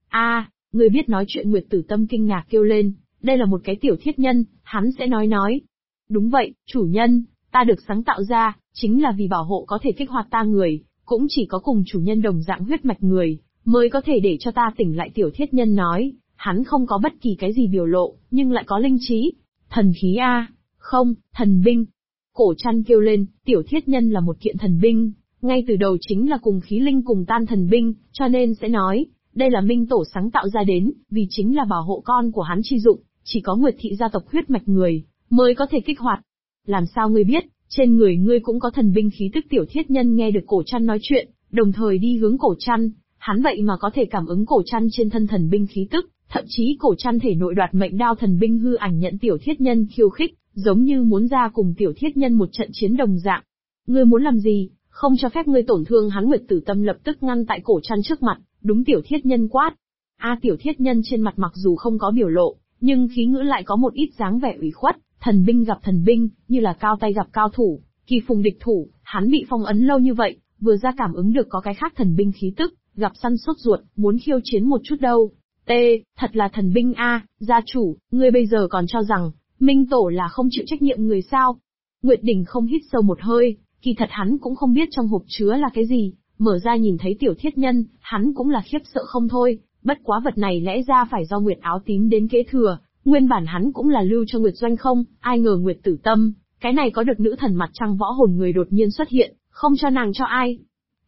B: Ngươi biết nói chuyện? Nguyệt Tử Tâm kinh ngạc kêu lên, đây là một cái tiểu thiết nhân, hắn sẽ nói. Đúng vậy, chủ nhân, ta được sáng tạo ra, chính là vì bảo hộ có thể kích hoạt ta người, cũng chỉ có cùng chủ nhân đồng dạng huyết mạch người, mới có thể để cho ta tỉnh lại. Tiểu thiết nhân nói, hắn không có bất kỳ cái gì biểu lộ, nhưng lại có linh trí. Thần khí không, thần binh. Cổ Trăn kêu lên, tiểu thiết nhân là một kiện thần binh, ngay từ đầu chính là cùng khí linh cùng tan thần binh, cho nên sẽ nói, đây là minh tổ sáng tạo ra đến, vì chính là bảo hộ con của hắn chi dụng, chỉ có Nguyệt thị gia tộc huyết mạch người, mới có thể kích hoạt. Làm sao ngươi biết, trên người ngươi cũng có thần binh khí tức? Tiểu thiết nhân nghe được Cổ Trăn nói chuyện, đồng thời đi hướng Cổ Trăn, hắn vậy mà có thể cảm ứng Cổ Trăn trên thân thần binh khí tức, thậm chí Cổ Trăn thể nội đoạt mệnh đao thần binh hư ảnh nhận tiểu thiết nhân khiêu khích, giống như muốn ra cùng tiểu thiết nhân một trận chiến đồng dạng. Ngươi muốn làm gì? Không cho phép ngươi tổn thương hắn. Nguyệt Tử Tâm lập tức ngăn tại Cổ Trăn trước mặt, đúng tiểu thiết nhân quát. Tiểu thiết nhân trên mặt mặc dù không có biểu lộ, nhưng khí ngữ lại có một ít dáng vẻ ủy khuất. Thần binh gặp thần binh, như là cao tay gặp cao thủ, kỳ phùng địch thủ, hắn bị phong ấn lâu như vậy, vừa ra cảm ứng được có cái khác thần binh khí tức, gặp săn sốt ruột, muốn khiêu chiến một chút đâu. Thật là thần binh gia chủ, ngươi bây giờ còn cho rằng, minh tổ là không chịu trách nhiệm người sao? Nguyệt Đỉnh không hít sâu một hơi, kỳ thật hắn cũng không biết trong hộp chứa là cái gì, mở ra nhìn thấy tiểu thiết nhân, hắn cũng là khiếp sợ không thôi, bất quá vật này lẽ ra phải do Nguyệt áo tím đến kế thừa. Nguyên bản hắn cũng là lưu cho Nguyệt Doanh không, ai ngờ Nguyệt Tử Tâm, cái này có được nữ thần mặt trăng võ hồn người đột nhiên xuất hiện, không cho nàng cho ai.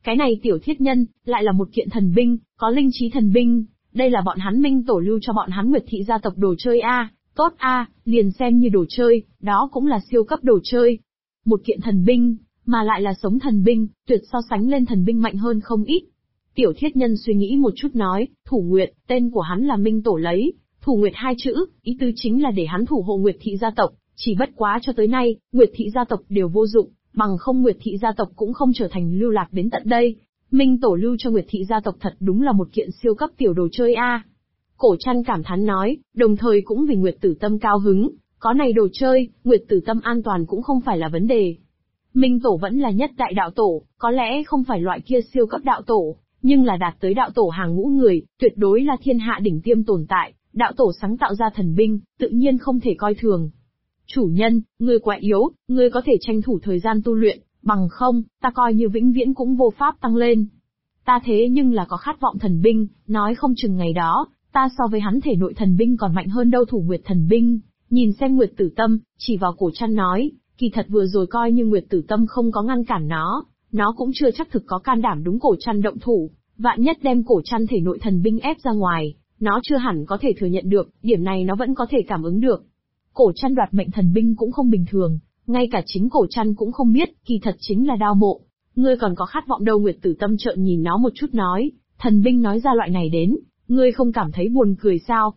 B: Cái này tiểu thiết nhân, lại là một kiện thần binh, có linh trí thần binh, đây là bọn hắn Minh Tổ lưu cho bọn hắn Nguyệt thị gia tộc đồ chơi a, tốt a, liền xem như đồ chơi, đó cũng là siêu cấp đồ chơi. Một kiện thần binh, mà lại là sống thần binh, tuyệt so sánh lên thần binh mạnh hơn không ít. Tiểu thiết nhân suy nghĩ một chút nói, Thủ Nguyệt, tên của hắn là Minh Tổ lấy, Thủ Nguyệt hai chữ, ý tứ chính là để hắn thủ hộ Nguyệt thị gia tộc, chỉ bất quá cho tới nay, Nguyệt thị gia tộc đều vô dụng, bằng không Nguyệt thị gia tộc cũng không trở thành lưu lạc đến tận đây. Minh Tổ lưu cho Nguyệt thị gia tộc thật đúng là một kiện siêu cấp tiểu đồ chơi a. Cổ Trăn cảm thán nói, đồng thời cũng vì Nguyệt Tử Tâm cao hứng, có này đồ chơi, Nguyệt Tử Tâm an toàn cũng không phải là vấn đề. Minh Tổ vẫn là nhất đại đạo tổ, có lẽ không phải loại kia siêu cấp đạo tổ, nhưng là đạt tới đạo tổ hàng ngũ người, tuyệt đối là thiên hạ đỉnh tiêm tồn tại, đạo tổ sáng tạo ra thần binh, tự nhiên không thể coi thường. Chủ nhân, ngươi quá yếu, ngươi có thể tranh thủ thời gian tu luyện, bằng không, ta coi như vĩnh viễn cũng vô pháp tăng lên. Ta thế nhưng là có khát vọng thần binh, nói không chừng ngày đó, ta so với hắn thể nội thần binh còn mạnh hơn đâu. Thủ Nguyệt thần binh. Nhìn xem Nguyệt Tử Tâm, chỉ vào Cổ Trăn nói, kỳ thật vừa rồi coi như Nguyệt Tử Tâm không có ngăn cản nó cũng chưa chắc thực có can đảm đúng Cổ Trăn động thủ, vạn nhất đem Cổ Trăn thể nội thần binh ép ra ngoài, nó chưa hẳn có thể thừa nhận được, điểm này nó vẫn có thể cảm ứng được. Cổ Trăn đoạt mệnh thần binh cũng không bình thường, ngay cả chính Cổ Trăn cũng không biết, kỳ thật chính là đao mộ. Ngươi còn có khát vọng đâu? Nguyệt Tử Tâm trợn nhìn nó một chút nói, thần binh nói ra loại này đến, ngươi không cảm thấy buồn cười sao?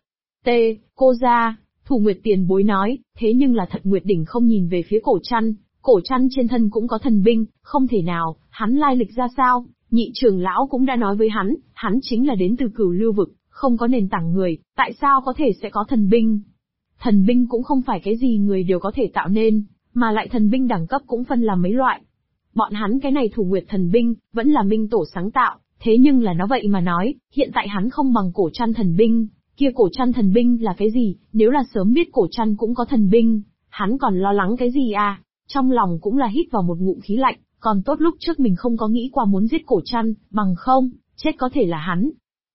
B: Cô ra, Thủ Nguyệt tiền bối nói, thế nhưng là thật. Nguyệt Đỉnh không nhìn về phía Cổ Trăn trên thân cũng có thần binh, không thể nào, hắn lai lịch ra sao? Nhị trưởng lão cũng đã nói với hắn chính là đến từ Cửu Lưu vực, không có nền tảng người, tại sao có thể sẽ có thần binh? Thần binh cũng không phải cái gì người đều có thể tạo nên, mà lại thần binh đẳng cấp cũng phân làm mấy loại. Bọn hắn cái này Thủ Nguyệt thần binh, vẫn là Minh Tổ sáng tạo, thế nhưng là nó vậy mà nói, hiện tại hắn không bằng Cổ Trăn thần binh, kia Cổ Trăn thần binh là cái gì? Nếu là sớm biết Cổ Trăn cũng có thần binh, hắn còn lo lắng cái gì à? Trong lòng cũng là hít vào một ngụm khí lạnh, còn tốt lúc trước mình không có nghĩ qua muốn giết Cổ Trăn, bằng không, chết có thể là hắn.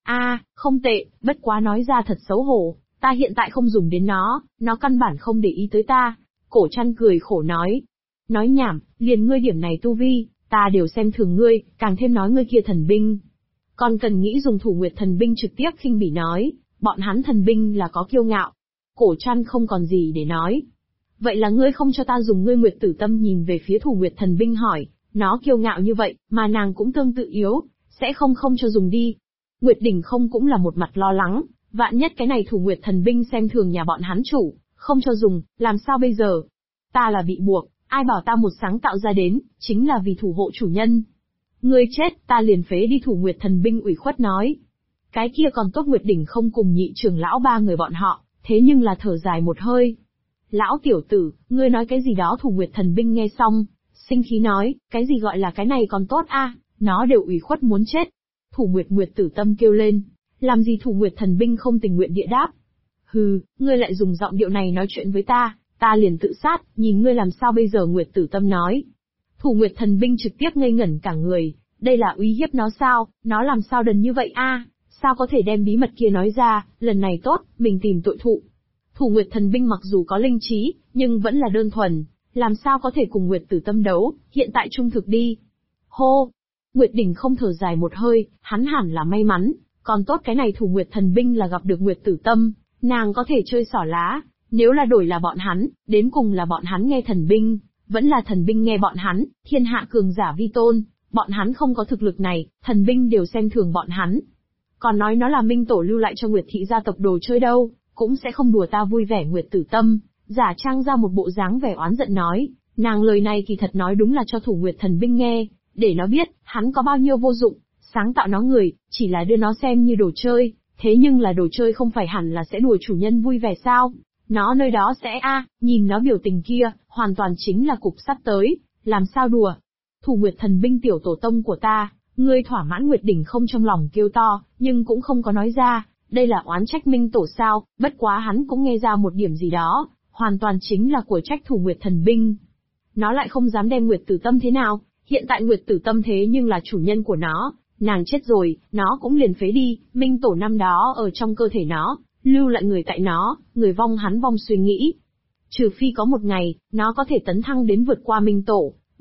B: Không tệ, bất quá nói ra thật xấu hổ, ta hiện tại không dùng đến nó căn bản không để ý tới ta. Cổ Trăn cười khổ nói. Nói nhảm, liền ngươi điểm này tu vi, ta đều xem thường ngươi, càng thêm nói ngươi kia thần binh. Còn cần nghĩ dùng Thủ Nguyệt thần binh trực tiếp khinh bỉ nói, bọn hắn thần binh là có kiêu ngạo. Cổ Trăn không còn gì để nói. Vậy là ngươi không cho ta dùng? Ngươi Nguyệt Tử Tâm nhìn về phía Thủ Nguyệt thần binh hỏi, nó kiêu ngạo như vậy, mà nàng cũng tương tự yếu, sẽ không cho dùng đi. Nguyệt Đỉnh không cũng là một mặt lo lắng, vạn nhất cái này Thủ Nguyệt thần binh xem thường nhà bọn hắn chủ, không cho dùng, làm sao bây giờ? Ta là bị buộc, ai bảo ta một sáng tạo ra đến, chính là vì thủ hộ chủ nhân. Ngươi chết, ta liền phế đi. Thủ Nguyệt thần binh ủy khuất nói. Cái kia còn tốt Nguyệt Đỉnh không cùng nhị trưởng lão ba người bọn họ, thế nhưng là thở dài một hơi. Lão tiểu tử, ngươi nói cái gì đó? Thủ Nguyệt thần binh nghe xong, sinh khí nói, cái gì gọi là cái này còn tốt a, nó đều ủy khuất muốn chết. Thủ Nguyệt Tử Tâm kêu lên, làm gì? Thủ Nguyệt thần binh không tình nguyện địa đáp. Hừ, ngươi lại dùng giọng điệu này nói chuyện với ta liền tự sát, nhìn ngươi làm sao bây giờ? Nguyệt Tử Tâm nói. Thủ Nguyệt thần binh trực tiếp ngây ngẩn cả người, đây là uy hiếp nó sao? Nó làm sao đần như vậy a? Sao có thể đem bí mật kia nói ra? Lần này tốt, mình tìm tội thụ. Thủ Nguyệt thần binh mặc dù có linh trí, nhưng vẫn là đơn thuần, làm sao có thể cùng Nguyệt Tử Tâm đấu, hiện tại trung thực đi. Hô! Nguyệt Đỉnh không thở dài một hơi, hắn hẳn là may mắn, còn tốt cái này Thủ Nguyệt thần binh là gặp được Nguyệt Tử Tâm, nàng có thể chơi xỏ lá, nếu là đổi là bọn hắn, đến cùng là bọn hắn nghe thần binh, vẫn là thần binh nghe bọn hắn, thiên hạ cường giả vi tôn, bọn hắn không có thực lực này, thần binh đều xem thường bọn hắn. Còn nói nó là Minh Tổ lưu lại cho Nguyệt thị gia tộc đồ chơi đâu, cũng sẽ không đùa ta vui vẻ. Nguyệt Tử Tâm giả trang ra một bộ dáng vẻ oán giận nói, nàng lời này kỳ thật nói đúng là cho Thủ Nguyệt thần binh nghe, để nó biết, hắn có bao nhiêu vô dụng, sáng tạo nó người, chỉ là đưa nó xem như đồ chơi, thế nhưng là đồ chơi không phải hẳn là sẽ đùa chủ nhân vui vẻ sao? Nó nơi đó sẽ nhìn nó biểu tình kia, hoàn toàn chính là cục sắt tới, làm sao đùa? Thủ Nguyệt thần binh tiểu tổ tông của ta, ngươi thỏa mãn. Nguyệt Đỉnh không trong lòng kêu to, nhưng cũng không có nói ra, đây là oán trách Minh Tổ sao? Bất quá hắn cũng nghe ra một điểm gì đó, hoàn toàn chính là của trách Thủ Nguyệt thần binh. Nó lại không dám đem Nguyệt Tử Tâm thế nào? Hiện tại Nguyệt Tử Tâm thế nhưng là chủ nhân của nó, nàng chết rồi, nó cũng liền phế đi. Minh Tổ năm đó ở trong cơ thể nó, lưu lại người tại nó, người vong hắn vong suy nghĩ. Trừ phi có một ngày, nó có thể tấn thăng đến vượt qua Minh Tổ,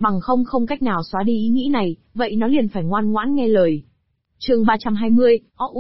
B: Bằng không cách nào xóa đi ý nghĩ này, vậy nó liền phải ngoan ngoãn nghe lời. Chương 320,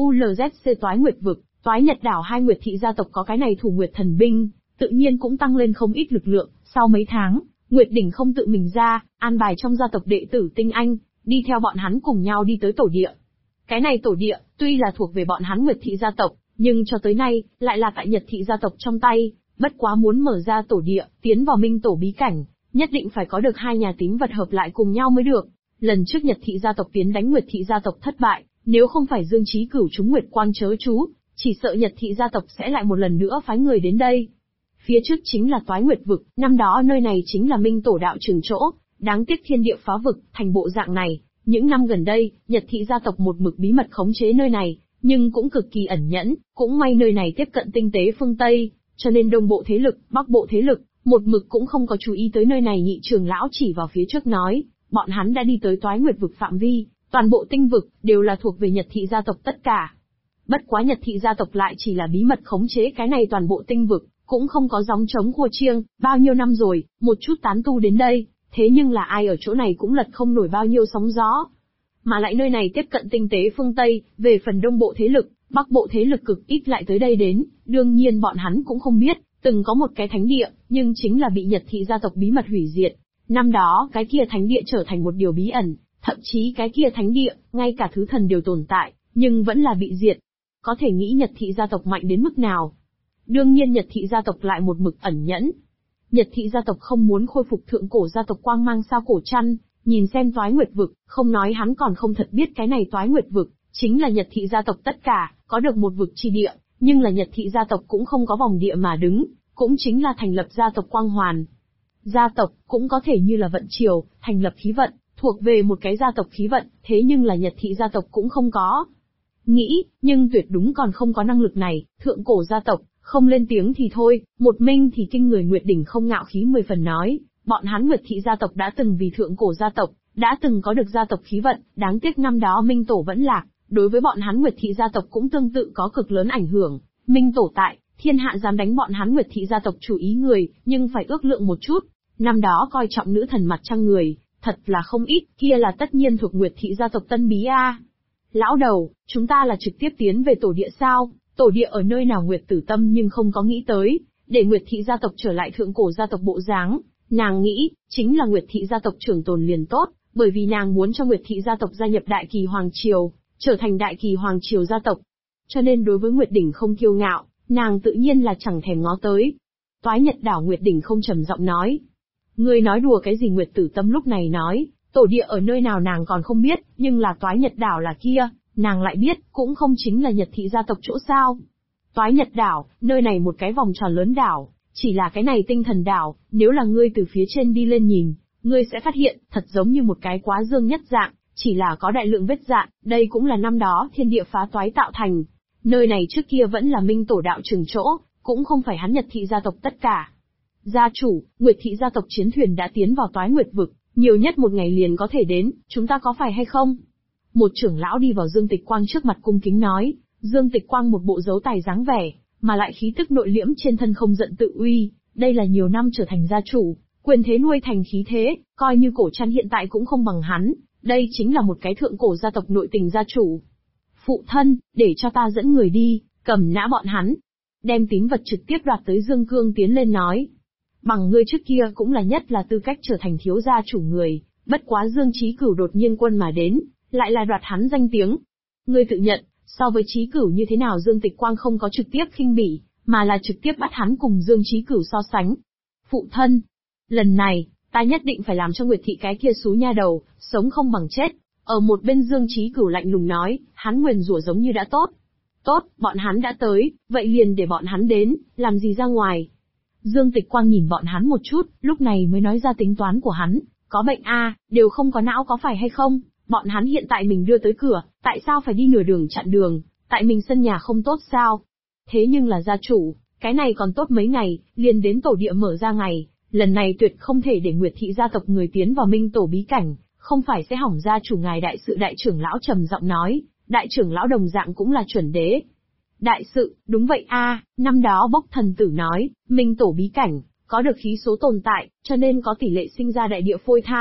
B: OULZC Toái Nguyệt Vực, Toái Nhật Đảo. Hai Nguyệt thị gia tộc có cái này Thủ Nguyệt Thần Binh, tự nhiên cũng tăng lên không ít lực lượng. Sau mấy tháng, Nguyệt Đỉnh không tự mình ra, an bài trong gia tộc đệ tử tinh anh, đi theo bọn hắn cùng nhau đi tới tổ địa. Cái này tổ địa, tuy là thuộc về bọn hắn Nguyệt thị gia tộc, nhưng cho tới nay, lại là tại Nhật thị gia tộc trong tay. Bất quá muốn mở ra tổ địa, tiến vào minh tổ bí cảnh, nhất định phải có được hai nhà tín vật hợp lại cùng nhau mới được. Lần trước Nhật thị gia tộc tiến đánh Nguyệt thị gia tộc thất bại, nếu không phải Dương Chí Cửu trúng Nguyệt Quang chớ chú, chỉ sợ Nhật thị gia tộc sẽ lại một lần nữa phái người đến đây. Phía trước chính là Toái Nguyệt Vực, năm đó nơi này chính là minh tổ đạo trường chỗ, đáng tiếc thiên địa phá vực, thành bộ dạng này. Những năm gần đây, Nhật thị gia tộc một mực bí mật khống chế nơi này, nhưng cũng cực kỳ ẩn nhẫn, cũng may nơi này tiếp cận tinh tế phương Tây, cho nên đông bộ thế lực, bắc bộ thế lực, một mực cũng không có chú ý tới nơi này. Nhị trưởng lão chỉ vào phía trước nói, bọn hắn đã đi tới Toái Nguyệt Vực phạm vi, toàn bộ tinh vực, đều là thuộc về Nhật thị gia tộc tất cả. Bất quá Nhật thị gia tộc lại chỉ là bí mật khống chế cái này toàn bộ tinh vực, cũng không có gióng trống khua chiêng, bao nhiêu năm rồi, một chút tán tu đến đây, thế nhưng là ai ở chỗ này cũng lật không nổi bao nhiêu sóng gió. Mà lại nơi này tiếp cận tinh tế phương Tây, về phần đông bộ thế lực, bắc bộ thế lực cực ít lại tới đây đến, đương nhiên bọn hắn cũng không biết, từng có một cái thánh địa, nhưng chính là bị Nhật thị gia tộc bí mật hủy diệt. Năm đó, cái kia thánh địa trở thành một điều bí ẩn, thậm chí cái kia thánh địa, ngay cả thứ thần đều tồn tại, nhưng vẫn là bị diệt. Có thể nghĩ Nhật thị gia tộc mạnh đến mức nào. Đương nhiên Nhật thị gia tộc lại một mực ẩn nhẫn. Nhật thị gia tộc không muốn khôi phục thượng cổ gia tộc quang mang sao cổ chăn, nhìn xem Toái Nguyệt Vực, không nói hắn còn không thật biết cái này Toái Nguyệt Vực, chính là Nhật thị gia tộc tất cả, có được một vực chi địa, nhưng là Nhật thị gia tộc cũng không có vòng địa mà đứng, cũng chính là thành lập gia tộc quang hoàn. Gia tộc, cũng có thể như là vận triều, thành lập khí vận, thuộc về một cái gia tộc khí vận, thế nhưng là Nhật thị gia tộc cũng không có. Nghĩ, nhưng tuyệt đúng còn không có năng lực này, thượng cổ gia tộc, không lên tiếng thì thôi, một mình thì kinh người. Nguyệt Đỉnh không ngạo khí 10 phần nói, bọn hắn Nguyệt thị gia tộc đã từng vì thượng cổ gia tộc, đã từng có được gia tộc khí vận, đáng tiếc năm đó minh tổ vẫn lạc, đối với bọn hắn Nguyệt thị gia tộc cũng tương tự có cực lớn ảnh hưởng. Minh tổ tại, thiên hạ dám đánh bọn hắn Nguyệt thị gia tộc chủ ý người, nhưng phải ước lượng một chút, năm đó coi trọng nữ thần mặt trăng người, thật là không ít, kia là tất nhiên thuộc Nguyệt thị gia tộc Tân Bí A. Lão đầu, chúng ta là trực tiếp tiến về tổ địa sao? Tổ địa ở nơi nào? Nguyệt Tử Tâm nhưng không có nghĩ tới, để Nguyệt thị gia tộc trở lại thượng cổ gia tộc bộ dáng, nàng nghĩ, chính là Nguyệt thị gia tộc trưởng tồn liền tốt, bởi vì nàng muốn cho Nguyệt thị gia tộc gia nhập Đại Kỳ Hoàng Triều, trở thành Đại Kỳ Hoàng Triều gia tộc. Cho nên đối với Nguyệt Đỉnh không kiêu ngạo, nàng tự nhiên là chẳng thèm ngó tới. Toái Nhật Đảo. Nguyệt Đỉnh không trầm giọng nói. Ngươi nói đùa cái gì? Nguyệt Tử Tâm lúc này nói, tổ địa ở nơi nào nàng còn không biết, nhưng là Toái Nhật Đảo là kia, nàng lại biết, cũng không chính là Nhật thị gia tộc chỗ sao. Toái Nhật Đảo, nơi này một cái vòng tròn lớn đảo, chỉ là cái này tinh thần đảo, nếu là ngươi từ phía trên đi lên nhìn, ngươi sẽ phát hiện, thật giống như một cái quá dương nhất dạng, chỉ là có đại lượng vết dạn, đây cũng là năm đó thiên địa phá toái tạo thành. Nơi này trước kia vẫn là minh tổ đạo trường chỗ, cũng không phải hắn Nhật thị gia tộc tất cả. Gia chủ, Nguyệt thị gia tộc chiến thuyền đã tiến vào Toái Nguyệt Vực, nhiều nhất một ngày liền có thể đến, chúng ta có phải hay không? Một trưởng lão đi vào Dương Tịch Quang trước mặt cung kính nói. Dương Tịch Quang một bộ dấu tài dáng vẻ, mà lại khí tức nội liễm trên thân không giận tự uy, đây là nhiều năm trở thành gia chủ, quyền thế nuôi thành khí thế, coi như cổ chăn hiện tại cũng không bằng hắn, đây chính là một cái thượng cổ gia tộc nội tình gia chủ. Phụ thân, để cho ta dẫn người đi, cầm nã bọn hắn. Đem tín vật trực tiếp đoạt tới Dương Cương tiến lên nói. Bằng ngươi trước kia cũng là nhất là tư cách trở thành thiếu gia chủ người, bất quá Dương Chí Cửu đột nhiên quân mà đến, lại là đoạt hắn danh tiếng. Ngươi tự nhận, so với Chí Cửu như thế nào? Dương Tịch Quang không có trực tiếp khinh bỉ, mà là trực tiếp bắt hắn cùng Dương Chí Cửu so sánh. Phụ thân, lần này, ta nhất định phải làm cho Nguyệt thị cái kia xú nha đầu, sống không bằng chết. Ở một bên Dương Chí Cửu lạnh lùng nói, hắn nguyền rủa giống như đã tốt. Tốt, bọn hắn đã tới, vậy liền để bọn hắn đến, làm gì ra ngoài. Dương Tịch Quang nhìn bọn hắn một chút, lúc này mới nói ra tính toán của hắn, có bệnh a, đều không có não có phải hay không? Bọn hắn hiện tại mình đưa tới cửa, tại sao phải đi nửa đường chặn đường, tại mình sân nhà không tốt sao? Thế nhưng là gia chủ, cái này còn tốt mấy ngày, liền đến tổ địa mở ra ngày, lần này tuyệt không thể để Nguyệt thị gia tộc người tiến vào minh tổ bí cảnh, không phải sẽ hỏng gia chủ ngài. Đại sự đại trưởng lão trầm giọng nói, đại trưởng lão đồng dạng cũng là chuẩn đế. Đại sự, đúng vậy a, năm đó Bốc thần tử nói, minh tổ bí cảnh, có được khí số tồn tại, cho nên có tỷ lệ sinh ra đại địa phôi thai,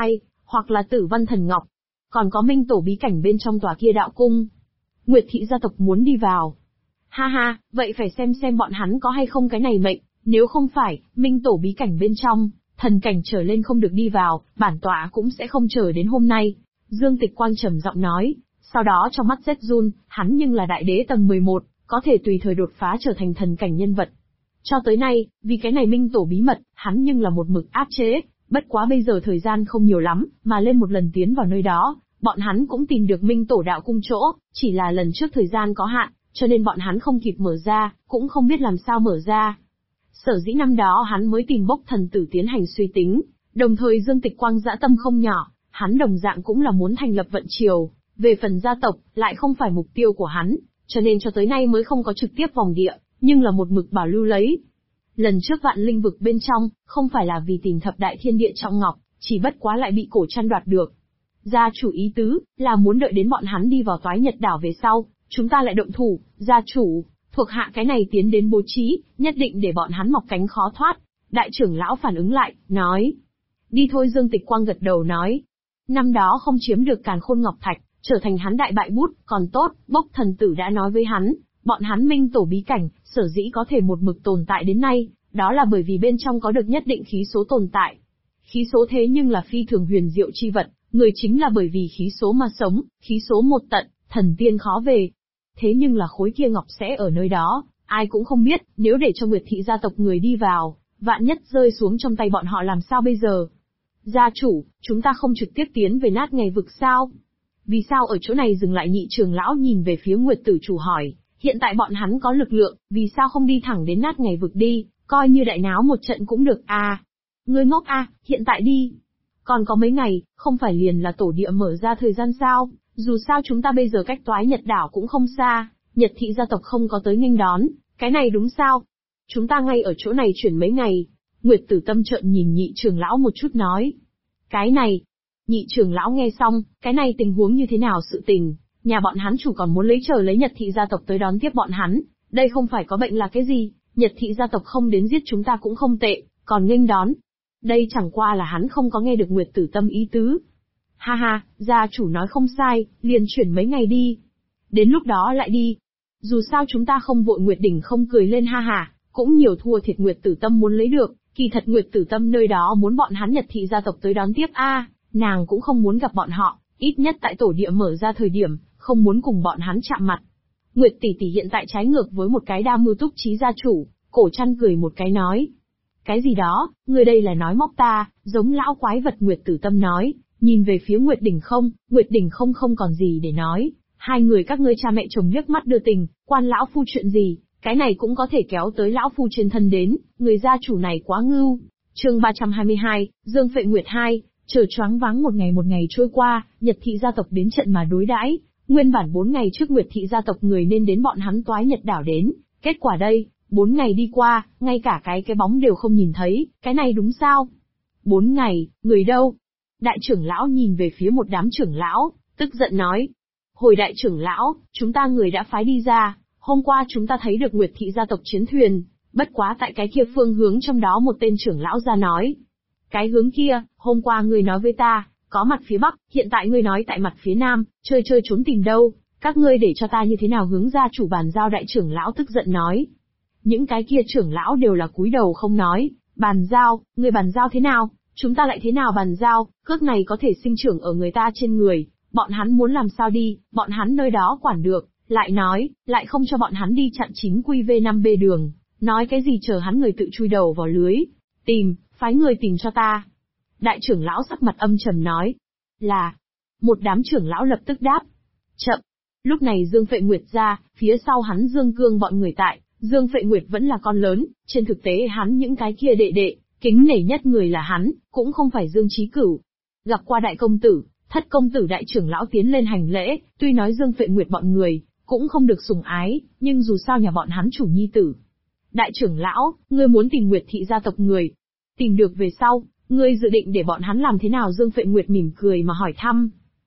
B: hoặc là Tử Văn Thần Ngọc. Còn có minh tổ bí cảnh bên trong tòa kia đạo cung. Nguyệt thị gia tộc muốn đi vào. Ha ha, vậy phải xem bọn hắn có hay không cái này mệnh, nếu không phải, minh tổ bí cảnh bên trong, thần cảnh trở lên không được đi vào, bản tọa cũng sẽ không chờ đến hôm nay. Dương Tịch Quang trầm giọng nói, sau đó trong mắt rét run, hắn nhưng là đại đế tầng 11, có thể tùy thời đột phá trở thành thần cảnh nhân vật. Cho tới nay, vì cái này minh tổ bí mật, hắn nhưng là một mực áp chế, bất quá bây giờ thời gian không nhiều lắm, mà lên một lần tiến vào nơi đó, bọn hắn cũng tìm được minh tổ đạo cung chỗ, chỉ là lần trước thời gian có hạn, cho nên bọn hắn không kịp mở ra, cũng không biết làm sao mở ra. Sở dĩ năm đó hắn mới tìm Bốc thần tử tiến hành suy tính, đồng thời Dương Tịch Quang dã tâm không nhỏ, hắn đồng dạng cũng là muốn thành lập vận triều, về phần gia tộc, lại không phải mục tiêu của hắn, cho nên cho tới nay mới không có trực tiếp vòng địa, nhưng là một mực bảo lưu lấy. Lần trước Vạn Linh vực bên trong, không phải là vì tìm thập đại thiên địa trọng ngọc, chỉ bất quá lại bị Cổ Trăn đoạt được. Gia chủ ý tứ, là muốn đợi đến bọn hắn đi vào Toái Nhật đảo về sau, chúng ta lại động thủ, gia chủ, thuộc hạ cái này tiến đến bố trí, nhất định để bọn hắn mọc cánh khó thoát. Đại trưởng lão phản ứng lại, nói. Đi thôi. Dương Tịch Quang gật đầu nói. Năm đó không chiếm được Càn Khôn Ngọc Thạch, trở thành hắn đại bại bút, còn tốt, Bốc thần tử đã nói với hắn, bọn hắn minh tổ bí cảnh, sở dĩ có thể một mực tồn tại đến nay, đó là bởi vì bên trong có được nhất định khí số tồn tại. Khí số thế nhưng là phi thường huyền diệu chi vật, người chính là bởi vì khí số mà sống, khí số một tận, thần tiên khó về. Thế nhưng là khối kia ngọc sẽ ở nơi đó, ai cũng không biết, nếu để cho Nguyệt thị gia tộc người đi vào, vạn nhất rơi xuống trong tay bọn họ làm sao bây giờ? Gia chủ, chúng ta không trực tiếp tiến về Nát Ngày vực sao? Vì sao ở chỗ này dừng lại? Nhị trưởng lão nhìn về phía Nguyệt tử chủ hỏi, hiện tại bọn hắn có lực lượng, vì sao không đi thẳng đến Nát Ngày vực đi, coi như đại náo một trận cũng được à? Ngươi ngốc à, hiện tại đi. Còn có mấy ngày, không phải liền là tổ địa mở ra thời gian sao? Dù sao chúng ta bây giờ cách Toái Nhật đảo cũng không xa, Nhật thị gia tộc không có tới nghênh đón, cái này đúng sao? Chúng ta ngay ở chỗ này chuyển mấy ngày. Nguyệt Tử Tâm trợn nhìn nhị trưởng lão một chút nói. Cái này, nhị trưởng lão nghe xong, cái này tình huống như thế nào sự tình, nhà bọn hắn chủ còn muốn lấy Nhật thị gia tộc tới đón tiếp bọn hắn, đây không phải có bệnh là cái gì, Nhật thị gia tộc không đến giết chúng ta cũng không tệ, còn nghênh đón. Đây chẳng qua là hắn không có nghe được Nguyệt Tử Tâm ý tứ. Ha ha, gia chủ nói không sai, liền chuyển mấy ngày đi. Đến lúc đó lại đi. Dù sao chúng ta không vội. Nguyệt Đỉnh không cười lên ha ha, cũng nhiều thua thiệt Nguyệt Tử Tâm muốn lấy được, kỳ thật Nguyệt Tử Tâm nơi đó muốn bọn hắn Nhật thị gia tộc tới đón tiếp nàng cũng không muốn gặp bọn họ, ít nhất tại tổ địa mở ra thời điểm, không muốn cùng bọn hắn chạm mặt. Nguyệt tỷ tỷ hiện tại trái ngược với một cái đa mưu túc trí gia chủ, Cổ Trăn cười một cái nói. Cái gì đó, người đây là nói móc ta, giống lão quái vật. Nguyệt Tử Tâm nói, nhìn về phía Nguyệt Đỉnh không không còn gì để nói, hai người các ngươi cha mẹ chồng liếc mắt đưa tình, quan lão phu chuyện gì, cái này cũng có thể kéo tới lão phu trên thân đến, người gia chủ này quá ngưu. Chương 322, Dương Phệ Nguyệt 2, chờ choáng váng một ngày trôi qua, Nhật thị gia tộc đến trận mà đối đãi, nguyên bản 4 ngày trước Nguyệt thị gia tộc người nên đến bọn hắn Toái Nhật đảo đến, kết quả đây, 4 ngày đi qua, ngay cả cái bóng đều không nhìn thấy, cái này đúng sao? 4 ngày, người đâu? Đại trưởng lão nhìn về phía một đám trưởng lão, tức giận nói. Hồi đại trưởng lão, chúng ta người đã phái đi ra, hôm qua chúng ta thấy được Nguyệt thị gia tộc chiến thuyền, bất quá tại cái kia phương hướng trong đó một tên trưởng lão ra nói. Cái hướng kia, hôm qua ngươi nói với ta, có mặt phía bắc, hiện tại ngươi nói tại mặt phía nam, chơi trốn tìm đâu, các ngươi để cho ta như thế nào hướng gia chủ bàn giao? Đại trưởng lão tức giận nói. Những cái kia trưởng lão đều là cúi đầu không nói, bàn giao, người bàn giao thế nào, chúng ta lại thế nào bàn giao, cước này có thể sinh trưởng ở người ta trên người, bọn hắn muốn làm sao đi, bọn hắn nơi đó quản được, lại nói, lại không cho bọn hắn đi chặn chính QV5B đường, nói cái gì chờ hắn người tự chui đầu vào lưới, phái người tìm cho ta. Đại trưởng lão sắc mặt âm trầm nói, là, một đám trưởng lão lập tức đáp, chậm. Lúc này Dương Phệ Nguyệt ra, phía sau hắn Dương Cương bọn người tại, Dương Phệ Nguyệt vẫn là con lớn, trên thực tế hắn những cái kia đệ đệ, kính nể nhất người là hắn, cũng không phải Dương Chí Cửu. Gặp qua đại công tử, thất công tử. Đại trưởng lão tiến lên hành lễ, tuy nói Dương Phệ Nguyệt bọn người, cũng không được sủng ái, nhưng dù sao nhà bọn hắn chủ nhi tử. Đại trưởng lão, ngươi muốn tìm Nguyệt thị gia tộc người. Tìm được về sau, ngươi dự định để bọn hắn làm thế nào? Dương Phệ Nguyệt mỉm cười mà hỏi thăm.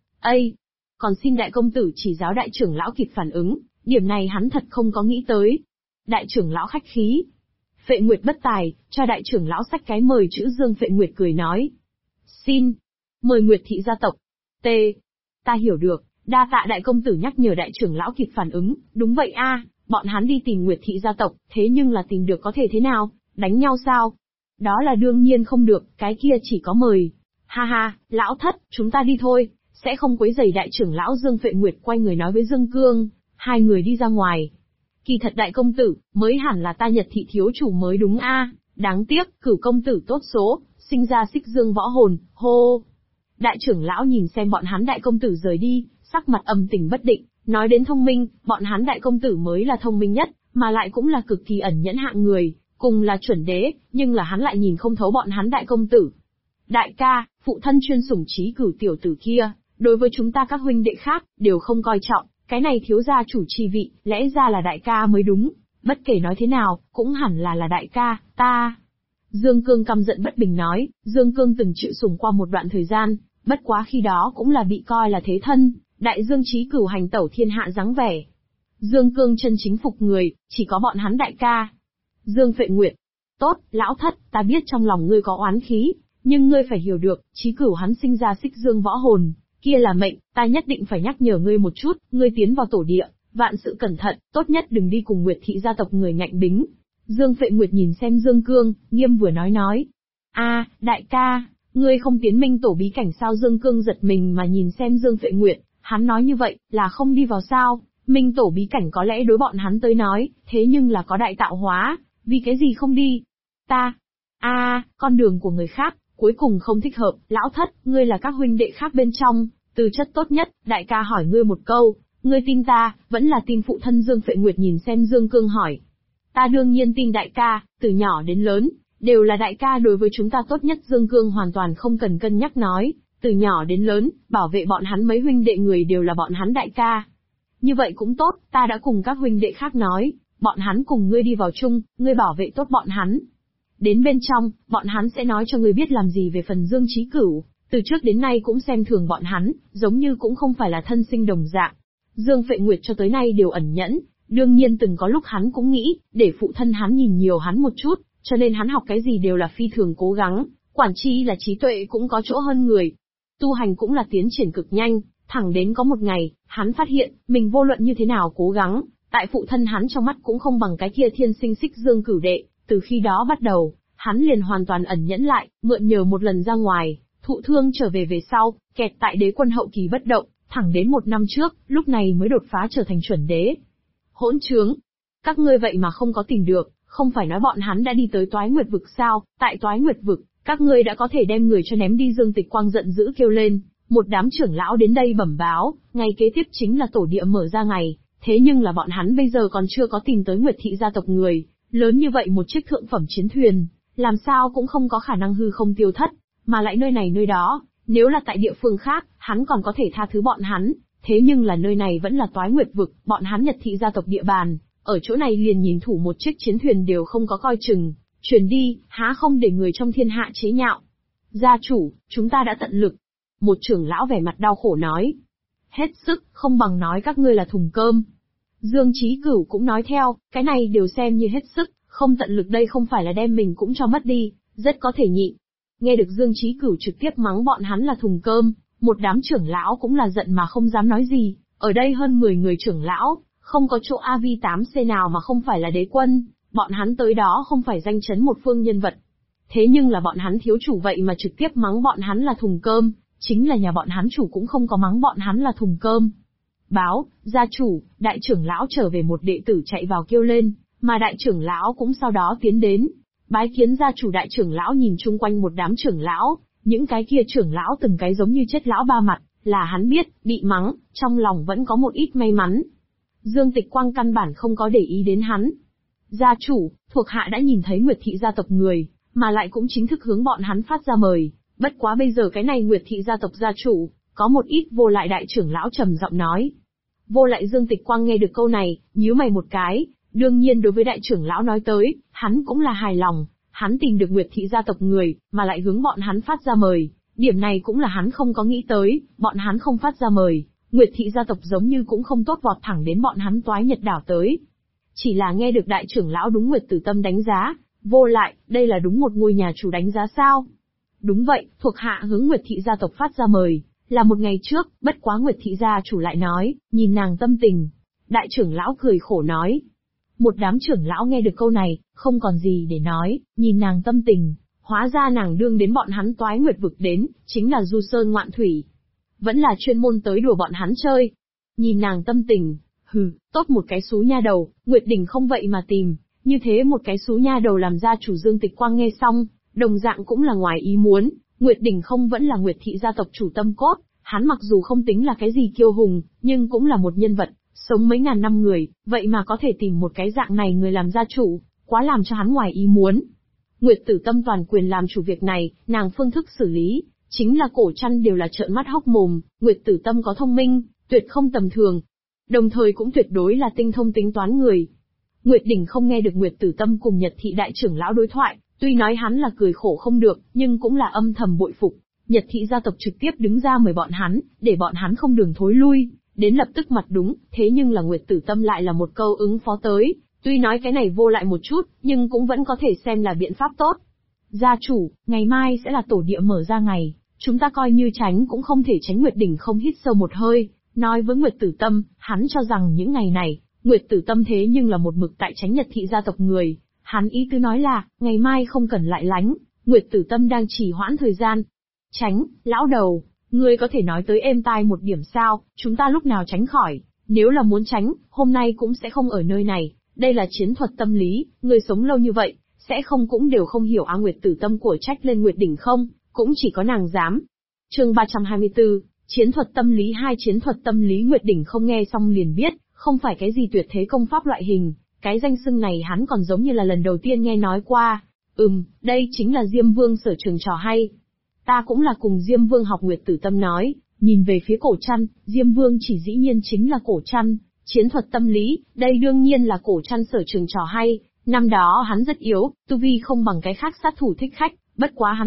B: Còn xin đại công tử chỉ giáo. Đại trưởng lão kịp phản ứng, điểm này hắn thật không có nghĩ tới. Đại trưởng lão khách khí. Phệ Nguyệt bất tài, cho đại trưởng lão xách cái mời chữ. Dương Phệ Nguyệt cười nói. Xin. mời Nguyệt thị gia tộc. T. Ta hiểu được, đa tạ đại công tử nhắc nhở. Đại trưởng lão kịp phản ứng, đúng vậy a, bọn hắn đi tìm Nguyệt thị gia tộc, thế nhưng là tìm được có thể thế nào, đánh nhau sao? Đó là đương nhiên không được, cái kia chỉ có mời. Ha ha, lão thất, chúng ta đi thôi, sẽ không quấy rầy. Đại trưởng lão Dương Phệ Nguyệt quay người nói với Dương Cương, hai người đi ra ngoài. Kỳ thật đại công tử, mới hẳn là ta Nhật thị thiếu chủ mới đúng a, đáng tiếc, Cửu công tử tốt số, sinh ra xích dương võ hồn, hô. Đại trưởng lão nhìn xem bọn hắn đại công tử rời đi, sắc mặt âm tình bất định, nói đến thông minh, bọn hắn đại công tử mới là thông minh nhất, mà lại cũng là cực kỳ ẩn nhẫn hạng người, cùng là chuẩn đế, nhưng là hắn lại nhìn không thấu bọn hắn đại công tử. Đại ca, phụ thân chuyên sủng trí cửu tiểu tử kia, đối với chúng ta các huynh đệ khác, đều không coi trọng, cái này thiếu gia chủ chi vị, lẽ ra là đại ca mới đúng, bất kể nói thế nào, cũng hẳn là đại ca, ta. Dương Cương căm giận bất bình nói, Dương Cương từng chịu sủng qua một đoạn thời gian, bất quá khi đó cũng là bị coi là thế thân, đại dương trí cửu hành tẩu thiên hạ dáng vẻ. Dương Cương chân chính phục người, chỉ có bọn hắn đại ca. Dương Phệ Nguyệt, tốt, lão thất, ta biết trong lòng ngươi có oán khí, nhưng ngươi phải hiểu được, trí cửu hắn sinh ra xích dương võ hồn, kia là mệnh, ta nhất định phải nhắc nhở ngươi một chút, ngươi tiến vào tổ địa, vạn sự cẩn thận, tốt nhất đừng đi cùng Nguyệt thị gia tộc người ngạnh bính. Dương Phệ Nguyệt nhìn xem Dương Cương, nghiêm vừa nói. A, đại ca, ngươi không tiến minh tổ bí cảnh sao? Dương Cương giật mình mà nhìn xem Dương Phệ Nguyệt, hắn nói như vậy, là không đi vào sao? Minh tổ bí cảnh có lẽ đối bọn hắn tới nói, thế nhưng là có đại tạo hóa, vì cái gì không đi? Con đường của người khác, cuối cùng không thích hợp, lão thất, ngươi là các huynh đệ khác bên trong, tư chất tốt nhất, đại ca hỏi ngươi một câu, ngươi tin ta, vẫn là tin phụ thân? Dương Phệ Nguyệt nhìn xem Dương Cương hỏi. Ta đương nhiên tin đại ca, từ nhỏ đến lớn, đều là đại ca đối với chúng ta tốt nhất. Dương Cương hoàn toàn không cần cân nhắc nói, từ nhỏ đến lớn, bảo vệ bọn hắn mấy huynh đệ người đều là bọn hắn đại ca. Như vậy cũng tốt, ta đã cùng các huynh đệ khác nói, bọn hắn cùng ngươi đi vào chung, ngươi bảo vệ tốt bọn hắn. Đến bên trong, bọn hắn sẽ nói cho ngươi biết làm gì về phần Dương Chí Cửu, từ trước đến nay cũng xem thường bọn hắn, giống như cũng không phải là thân sinh đồng dạng. Dương Phệ Nguyệt cho tới nay đều ẩn nhẫn, đương nhiên từng có lúc hắn cũng nghĩ, để phụ thân hắn nhìn nhiều hắn một chút, cho nên hắn học cái gì đều là phi thường cố gắng, quản chi là trí tuệ cũng có chỗ hơn người. Tu hành cũng là tiến triển cực nhanh, thẳng đến có một ngày, hắn phát hiện, mình vô luận như thế nào cố gắng, tại phụ thân hắn trong mắt cũng không bằng cái kia thiên sinh xích dương cửu đệ. Từ khi đó bắt đầu, hắn liền hoàn toàn ẩn nhẫn lại, mượn nhờ một lần ra ngoài, thụ thương trở về sau, kẹt tại đế quân hậu kỳ bất động, thẳng đến 1 năm trước, lúc này mới đột phá trở thành chuẩn đế. Hỗn trướng! Các ngươi vậy mà không có tìm được, không phải nói bọn hắn đã đi tới Toái Nguyệt vực sao? Tại Toái Nguyệt vực, các ngươi đã có thể đem người cho ném đi. Dương Tịch Quang giận dữ kêu lên, một đám trưởng lão đến đây bẩm báo, ngày kế tiếp chính là tổ địa mở ra ngày, thế nhưng là bọn hắn bây giờ còn chưa có tìm tới Nguyệt thị gia tộc người, lớn như vậy một chiếc thượng phẩm chiến thuyền, làm sao cũng không có khả năng hư không tiêu thất, mà lại nơi này nơi đó, nếu là tại địa phương khác, hắn còn có thể tha thứ bọn hắn, thế nhưng là nơi này vẫn là Toái Nguyệt vực, bọn hắn Nhật thị gia tộc địa bàn, ở chỗ này liền nhìn thủ một chiếc chiến thuyền đều không có coi chừng, chuyển đi, há không để người trong thiên hạ chế nhạo. Gia chủ, chúng ta đã tận lực. Một trưởng lão vẻ mặt đau khổ nói. Hết sức, không bằng nói các ngươi là thùng cơm. Dương Chí Cửu cũng nói theo, cái này đều xem như hết sức, không tận lực đây không phải là đem mình cũng cho mất đi, rất có thể nhịn. Nghe được Dương Chí Cửu trực tiếp mắng bọn hắn là thùng cơm, một đám trưởng lão cũng là giận mà không dám nói gì, ở đây hơn 10 người trưởng lão, không có chỗ AV8C nào mà không phải là đế quân, bọn hắn tới đó không phải danh chấn một phương nhân vật. Thế nhưng là bọn hắn thiếu chủ vậy mà trực tiếp mắng bọn hắn là thùng cơm, chính là nhà bọn hắn chủ cũng không có mắng bọn hắn là thùng cơm. Báo, gia chủ, đại trưởng lão trở về. Một đệ tử chạy vào kêu lên, mà đại trưởng lão cũng sau đó tiến đến. Bái kiến gia chủ. Đại trưởng lão nhìn chung quanh một đám trưởng lão, những cái kia trưởng lão từng cái giống như chết lão ba mặt, là hắn biết, bị mắng, trong lòng vẫn có một ít may mắn. Dương Tịch Quang căn bản không có để ý đến hắn. Gia chủ, thuộc hạ đã nhìn thấy Nguyệt thị gia tộc người, mà lại cũng chính thức hướng bọn hắn phát ra mời, bất quá bây giờ cái này Nguyệt thị gia tộc gia chủ, có một ít vô lại. Đại trưởng lão trầm giọng nói. Vô lại. Dương Tịch Quang nghe được câu này, nhíu mày một cái, đương nhiên đối với đại trưởng lão nói tới, hắn cũng là hài lòng, hắn tìm được Nguyệt thị gia tộc người, mà lại hướng bọn hắn phát ra mời, điểm này cũng là hắn không có nghĩ tới, bọn hắn không phát ra mời, Nguyệt thị gia tộc giống như cũng không tốt vọt thẳng đến bọn hắn Toái Nhật đảo tới. Chỉ là nghe được đại trưởng lão đúng Nguyệt Tử Tâm đánh giá, vô lại, đây là đúng một ngôi nhà chủ đánh giá sao? Đúng vậy, thuộc hạ hướng Nguyệt thị gia tộc phát ra mời, là một ngày trước, bất quá Nguyệt thị gia chủ lại nói, nhìn nàng tâm tình. Đại trưởng lão cười khổ nói. Một đám trưởng lão nghe được câu này, không còn gì để nói, nhìn nàng tâm tình, hóa ra nàng đương đến bọn hắn Toái Nguyệt vực đến, chính là du sơn ngoạn thủy. Vẫn là chuyên môn tới đùa bọn hắn chơi. Nhìn nàng tâm tình, tốt một cái xú nha đầu, Nguyệt Đình không vậy mà tìm, như thế một cái xú nha đầu làm gia chủ Dương Tịch Quang nghe xong, đồng dạng cũng là ngoài ý muốn, Nguyệt Đình không vẫn là Nguyệt thị gia tộc chủ tâm cốt, hắn mặc dù không tính là cái gì kiêu hùng, nhưng cũng là một nhân vật, sống mấy ngàn năm người, vậy mà có thể tìm một cái dạng này người làm gia chủ, quá làm cho hắn ngoài ý muốn. Nguyệt Tử Tâm toàn quyền làm chủ việc này, nàng phương thức xử lý, chính là cổ chăn đều là trợn mắt hốc mồm, Nguyệt Tử Tâm có thông minh, tuyệt không tầm thường. Đồng thời cũng tuyệt đối là tinh thông tính toán người. Nguyệt Đình không nghe được Nguyệt Tử Tâm cùng Nhật thị đại trưởng lão đối thoại, tuy nói hắn là cười khổ không được, nhưng cũng là âm thầm bội phục. Nhật thị gia tộc trực tiếp đứng ra mời bọn hắn, để bọn hắn không đường thối lui, đến lập tức mặt đúng, thế nhưng là Nguyệt Tử Tâm lại là một câu ứng phó tới, tuy nói cái này vô lại một chút, nhưng cũng vẫn có thể xem là biện pháp tốt. Gia chủ, ngày mai sẽ là tổ địa mở ra ngày, chúng ta coi như tránh cũng không thể tránh. Nguyệt Đình không hít sâu một hơi, nói với Nguyệt Tử Tâm, hắn cho rằng những ngày này, Nguyệt Tử Tâm thế nhưng là một mực tại tránh Nhật thị gia tộc người, hắn ý tứ nói là, ngày mai không cần lại lánh, Nguyệt Tử Tâm đang trì hoãn thời gian. Tránh, lão đầu, ngươi có thể nói tới êm tai một điểm sao, chúng ta lúc nào tránh khỏi, nếu là muốn tránh, hôm nay cũng sẽ không ở nơi này, đây là chiến thuật tâm lý, ngươi sống lâu như vậy, sẽ không cũng đều không hiểu Nguyệt Tử Tâm của trách lên Nguyệt Đỉnh không, cũng chỉ có nàng dám. Chương 324, chiến thuật tâm lý 2. Chiến thuật tâm lý. Nguyệt Đỉnh không nghe xong liền biết, không phải cái gì tuyệt thế công pháp loại hình, cái danh xưng này hắn còn giống như là lần đầu tiên nghe nói qua. Đây chính là Diêm Vương sở trường trò hay. Ta cũng là cùng Diêm Vương học. Nguyệt Tử Tâm nói, nhìn về phía cổ chăn, Diêm Vương chỉ dĩ nhiên chính là cổ chăn. Chiến thuật tâm lý, đây đương nhiên là cổ chăn sở trường trò hay, năm đó hắn rất yếu, tu vi không bằng cái khác sát thủ thích khách, bất quá hắn